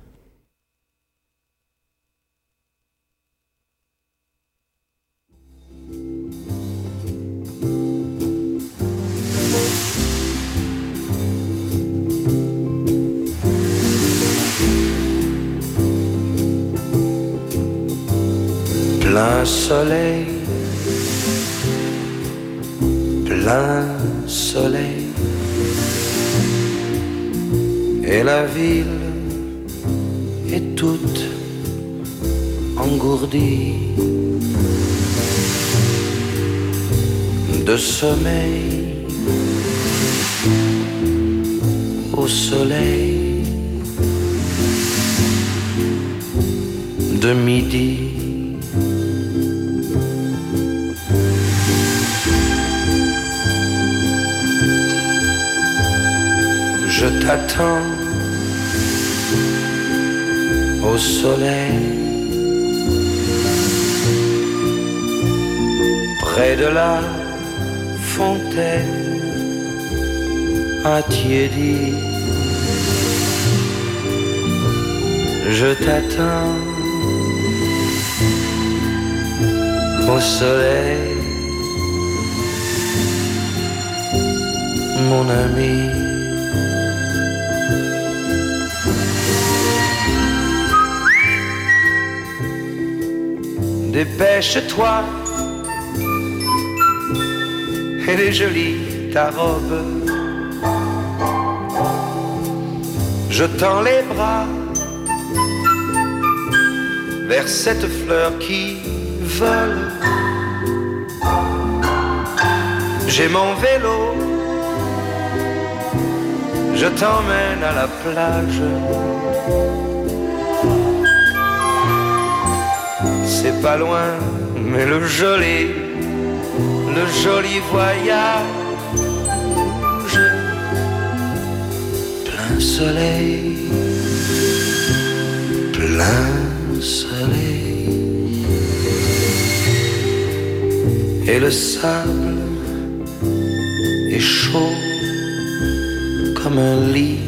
S11: Plein soleil, plein soleil, et la ville est toute engourdie de sommeil au soleil de midi. Je t'attends au soleil, près de la fontaine attiédie. Je t'attends au soleil, mon ami. Dépêche-toi, elle est jolie ta robe. Je tends les bras vers cette fleur qui vole. J'ai mon vélo, je t'emmène à la plage. C'est pas loin, mais le joli, le joli voyage, plein soleil, plein soleil, et le sable et chaud comme un lit,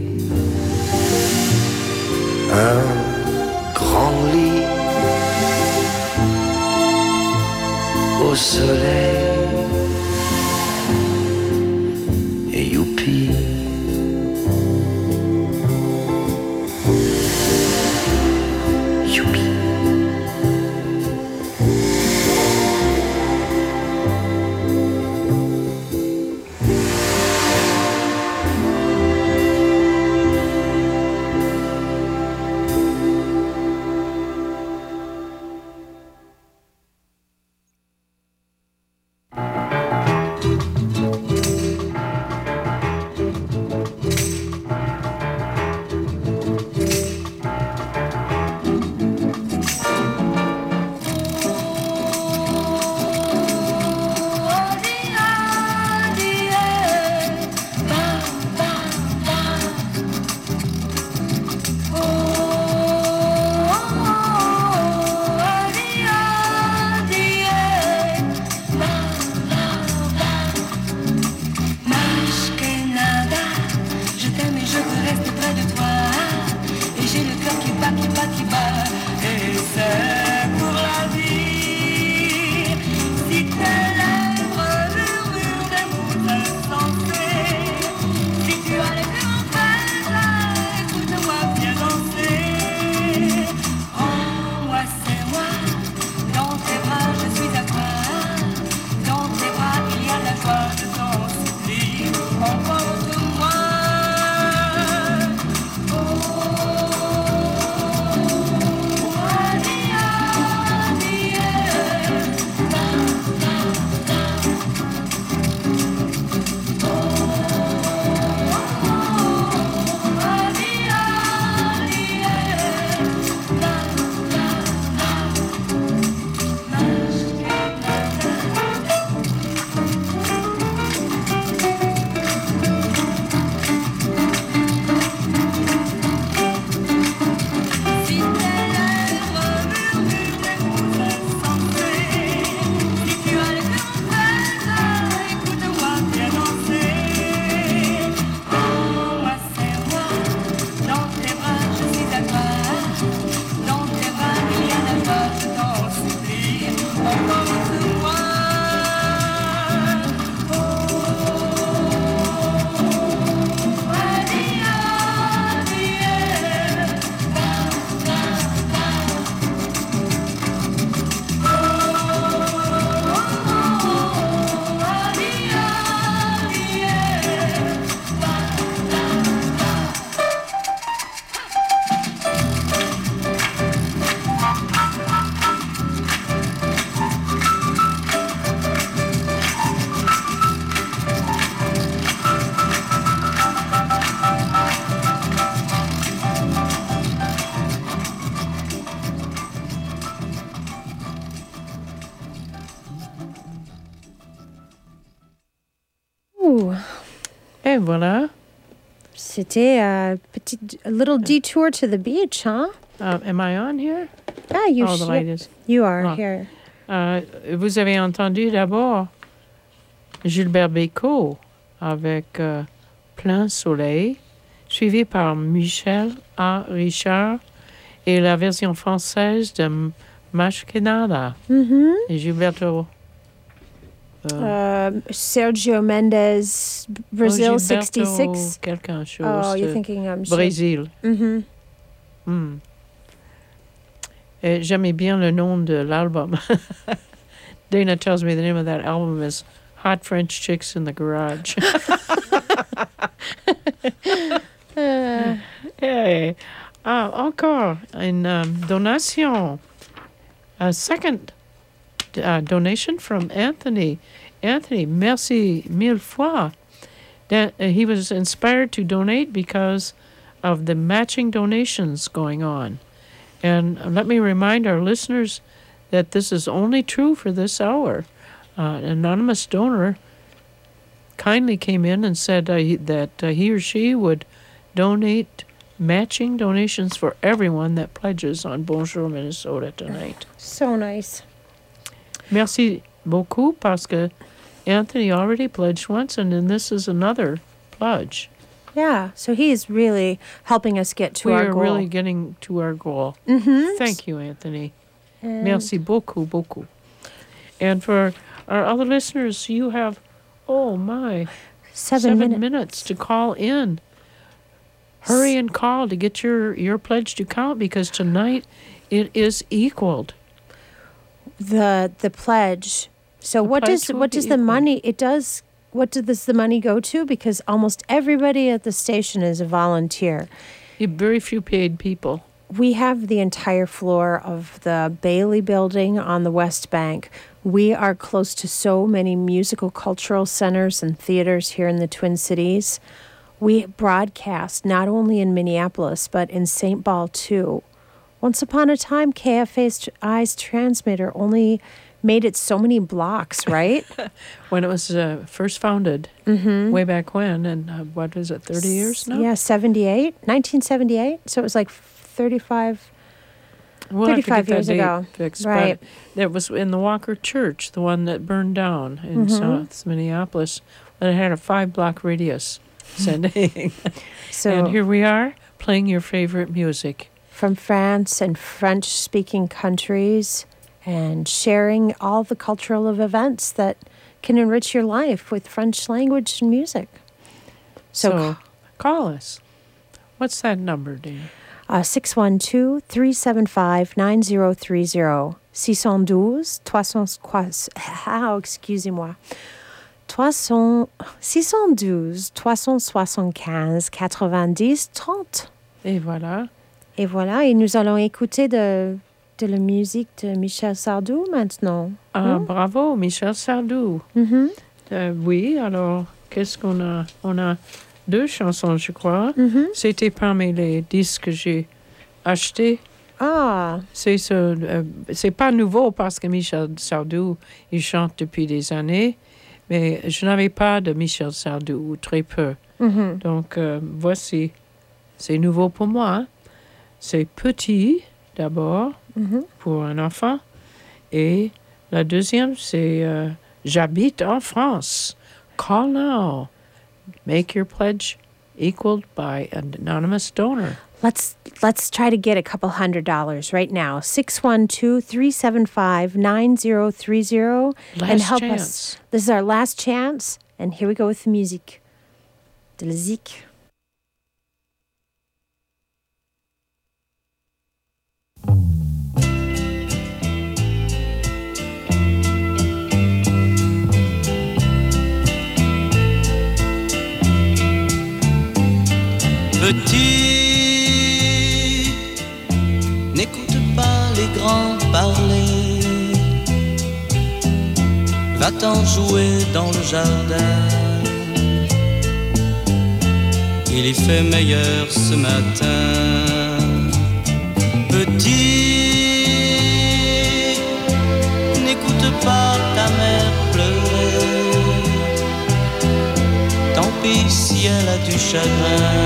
S11: un grand lit au soleil. Et youpi, youpi.
S2: Et voilà.
S1: C'était a petit a little detour to the beach, huh?
S2: Uh, am I on here?
S1: Ah, you
S2: oh, the light is.
S1: You are
S2: Ah.
S1: here.
S2: Uh, vous avez entendu d'abord Gilbert Bécaud avec euh, Plein Soleil, suivi par Michel A. Richard et la version française de Mashkenada.
S1: Mm-hmm.
S2: Et Gilberto.
S1: Uh, Sergio Mendes, Brazil
S2: oh,
S1: sixty-six.
S2: Quelque chose.
S1: Oh, you're thinking um,
S2: Brésil.
S1: Mm-hmm.
S2: Mm. Et j'aimais bien le nom de l'album. Dana tells me the name of that album is Hot French Chicks in the Garage. uh, hey. Ah, encore une um, donation. A second uh, donation from Anthony. Anthony, merci mille fois. That, uh, he was inspired to donate because of the matching donations going on. And let me remind our listeners that this is only true for this hour. Uh, an anonymous donor kindly came in and said uh, he, that uh, he or she would donate matching donations for everyone that pledges on Bonjour Minnesota tonight.
S1: So nice.
S2: Merci beaucoup parce que Anthony already pledged once, and then this is another pledge.
S1: Yeah, so he's really helping us get to
S2: we
S1: our
S2: goal.
S1: goal.
S2: We are really getting to our goal.
S1: Mm-hmm.
S2: Thank you, Anthony.
S1: And
S2: Merci beaucoup, beaucoup. And for our other listeners, you have, oh my,
S1: seven,
S2: seven
S1: minutes.
S2: minutes to call in. Hurry and call to get your, your pledge to count, because tonight it is equaled.
S1: The the pledge. So
S2: The
S1: what
S2: pledge
S1: does
S2: will
S1: what
S2: be
S1: does the
S2: equal.
S1: money? It does. What does the money go to? Because almost everybody at the station is a volunteer.
S2: You have very few paid people.
S1: We have the entire floor of the Bailey Building on the West Bank. We are close to so many musical cultural centers and theaters here in the Twin Cities. We broadcast not only in Minneapolis, but in Saint Paul too. Once upon a time, K F I's transmitter only made it so many blocks, right?
S2: When it was uh, first founded,
S1: Mm-hmm.
S2: way back when, and uh, what is it, thirty years now?
S1: Yeah, seventy-eight, nineteen seventy-eight. So it was like thirty-five,
S2: We'll have to
S1: thirty-five
S2: get that
S1: years
S2: date
S1: ago.
S2: fixed,
S1: Right.
S2: But it was in the Walker Church, the one that burned down in
S1: Mhm.
S2: South Minneapolis, and it had a five-block radius sending.
S1: So
S2: and here we are playing your favorite music.
S1: from France and French-speaking countries, and sharing all the cultural of events that can enrich your life with French language and music. So,
S2: So, call us. What's that number, Dana?
S1: uh, six one two, three seven five, nine zero three zero. six one two, trois cent soixante. Ah, excusez-moi. six one two, trois cent soixante-quinze, quatre-vingt-dix, trente.
S2: Et voilà.
S1: Et voilà, et nous allons écouter de, de la musique de Michel Sardou maintenant.
S2: Ah,
S1: Hmm?
S2: bravo, Michel Sardou.
S1: Mhm.
S2: Euh, oui, alors, qu'est-ce qu'on a? On a deux chansons, je crois.
S1: Mhm.
S2: C'était parmi les disques que j'ai achetés.
S1: Ah,
S2: C'est ce, euh, c'est pas nouveau parce que Michel Sardou, il chante depuis des années, mais je n'avais pas de Michel Sardou, ou très peu.
S1: mhm.
S2: Donc, euh, voici. C'est nouveau pour moi. Hein. C'est Petit, d'abord,
S1: Mhm.
S2: pour un enfant. Et la deuxième, c'est euh, J'habite en France. Call now. Make your pledge equaled by an anonymous donor.
S1: Let's let's try to get a couple hundred dollars right now. six one two, three seven five, nine zero three zero. and
S2: Last
S1: help
S2: chance.
S1: us. This is our last chance. And here we go with the music. De la zik.
S3: Petit, n'écoute pas les grands parler. Va-t'en jouer dans le jardin. Il y fait meilleur ce matin. Petit, n'écoute pas ta mère pleurer. Tant pis si elle a du chagrin.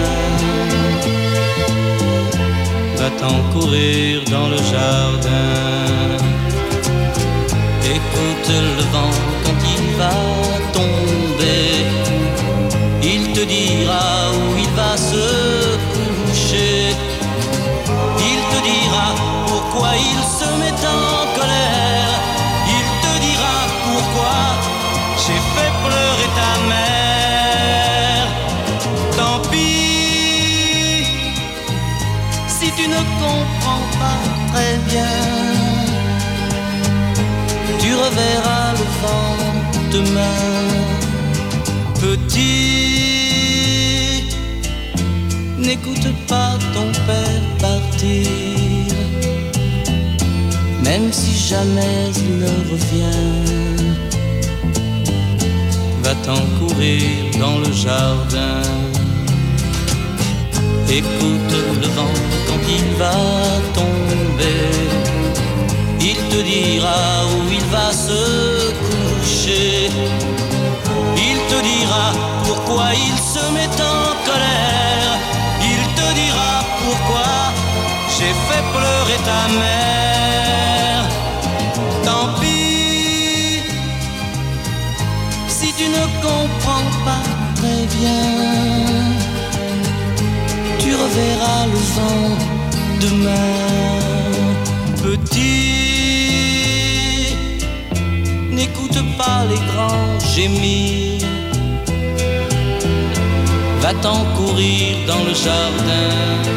S3: Va-t'en courir dans le jardin. Écoute le vent quand il va tomber. Il te dira où il va se coucher. Il te dira pourquoi il se met en colère. Il te dira pourquoi j'ai fait pleurer ta mère. Tant pis si tu ne comprends pas très bien. Tu reverras le vent demain. Petit, n'écoute pas ton père partir. Même si jamais il ne revient. Va-t'en courir dans le jardin. Écoute le vent quand il va tomber. Il te dira où il va se coucher. Il te dira pourquoi il se met en colère. Il te dira pourquoi j'ai fait pleurer ta mère. Tant pis tu ne comprends pas très bien. Tu reverras le vent demain. Petit, n'écoute pas les grands gémir. Va-t'en courir dans le jardin.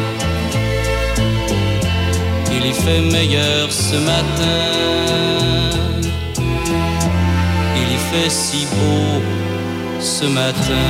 S3: Il y fait meilleur ce matin. Il y fait si beau ce matin.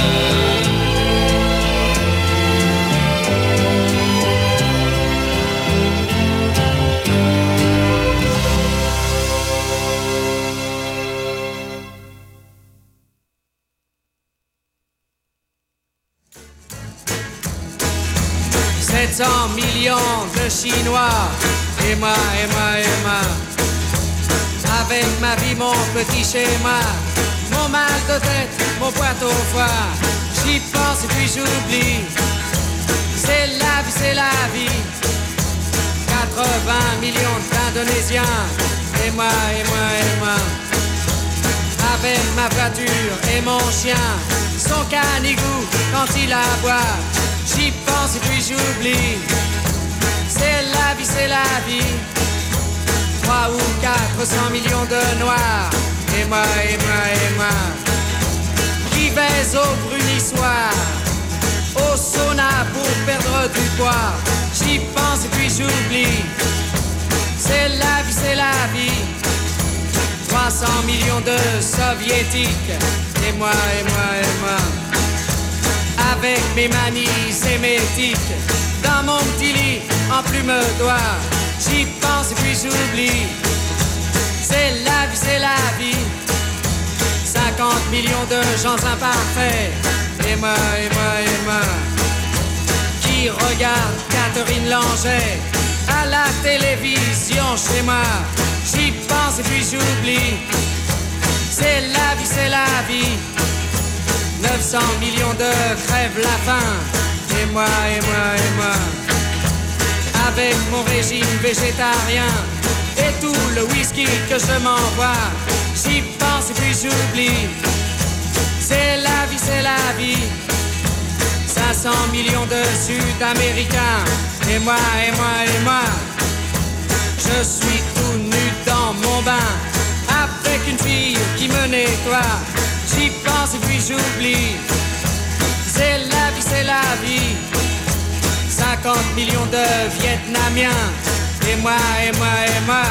S3: sept cents millions de Chinois, et moi, et moi, et moi. Avec ma vie, mon petit schéma, mon mal de tête, mon poids au foie. J'y pense et puis j'oublie. C'est la vie, c'est la vie. quatre-vingts millions d'Indonésiens, et moi, et moi, et moi. Avec ma voiture et mon chien, son canigou quand il aboie. J'y pense et puis j'oublie. C'est la vie, c'est la vie. Trois ou quatre cents millions de noirs. Et moi, et moi, et moi. Qui baise au brunissoir, au sauna pour perdre du poids. J'y pense et puis j'oublie. C'est la vie, c'est la vie. Trois cents millions de soviétiques. Et moi, et moi, et moi. Avec mes manies sémétiques, dans mon petit lit en plume d'oie. J'y pense et puis j'oublie. C'est la vie, c'est la vie. cinquante millions de gens imparfaits. Et moi, et moi, et moi. Qui regarde Catherine Langer à la télévision chez moi. J'y pense et puis j'oublie. C'est la vie, c'est la vie. neuf cents millions de crèvent la faim. Et moi, et moi, et moi. Avec mon régime végétarien et tout le whisky que je m'envoie. J'y pense et puis j'oublie. C'est la vie, c'est la vie. cinq cents millions de Sud-Américains. Et moi, et moi, et moi. Je suis tout nu dans mon bain, avec une fille qui me nettoie. J'y pense et puis j'oublie. C'est la vie, c'est la vie. cinquante millions de Vietnamiens. Et moi, et moi, et moi.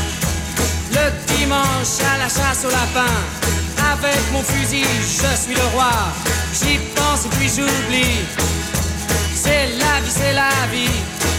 S3: Le dimanche à la chasse au lapin. Avec mon fusil, je suis le roi. J'y pense et puis j'oublie. C'est la vie, c'est la vie.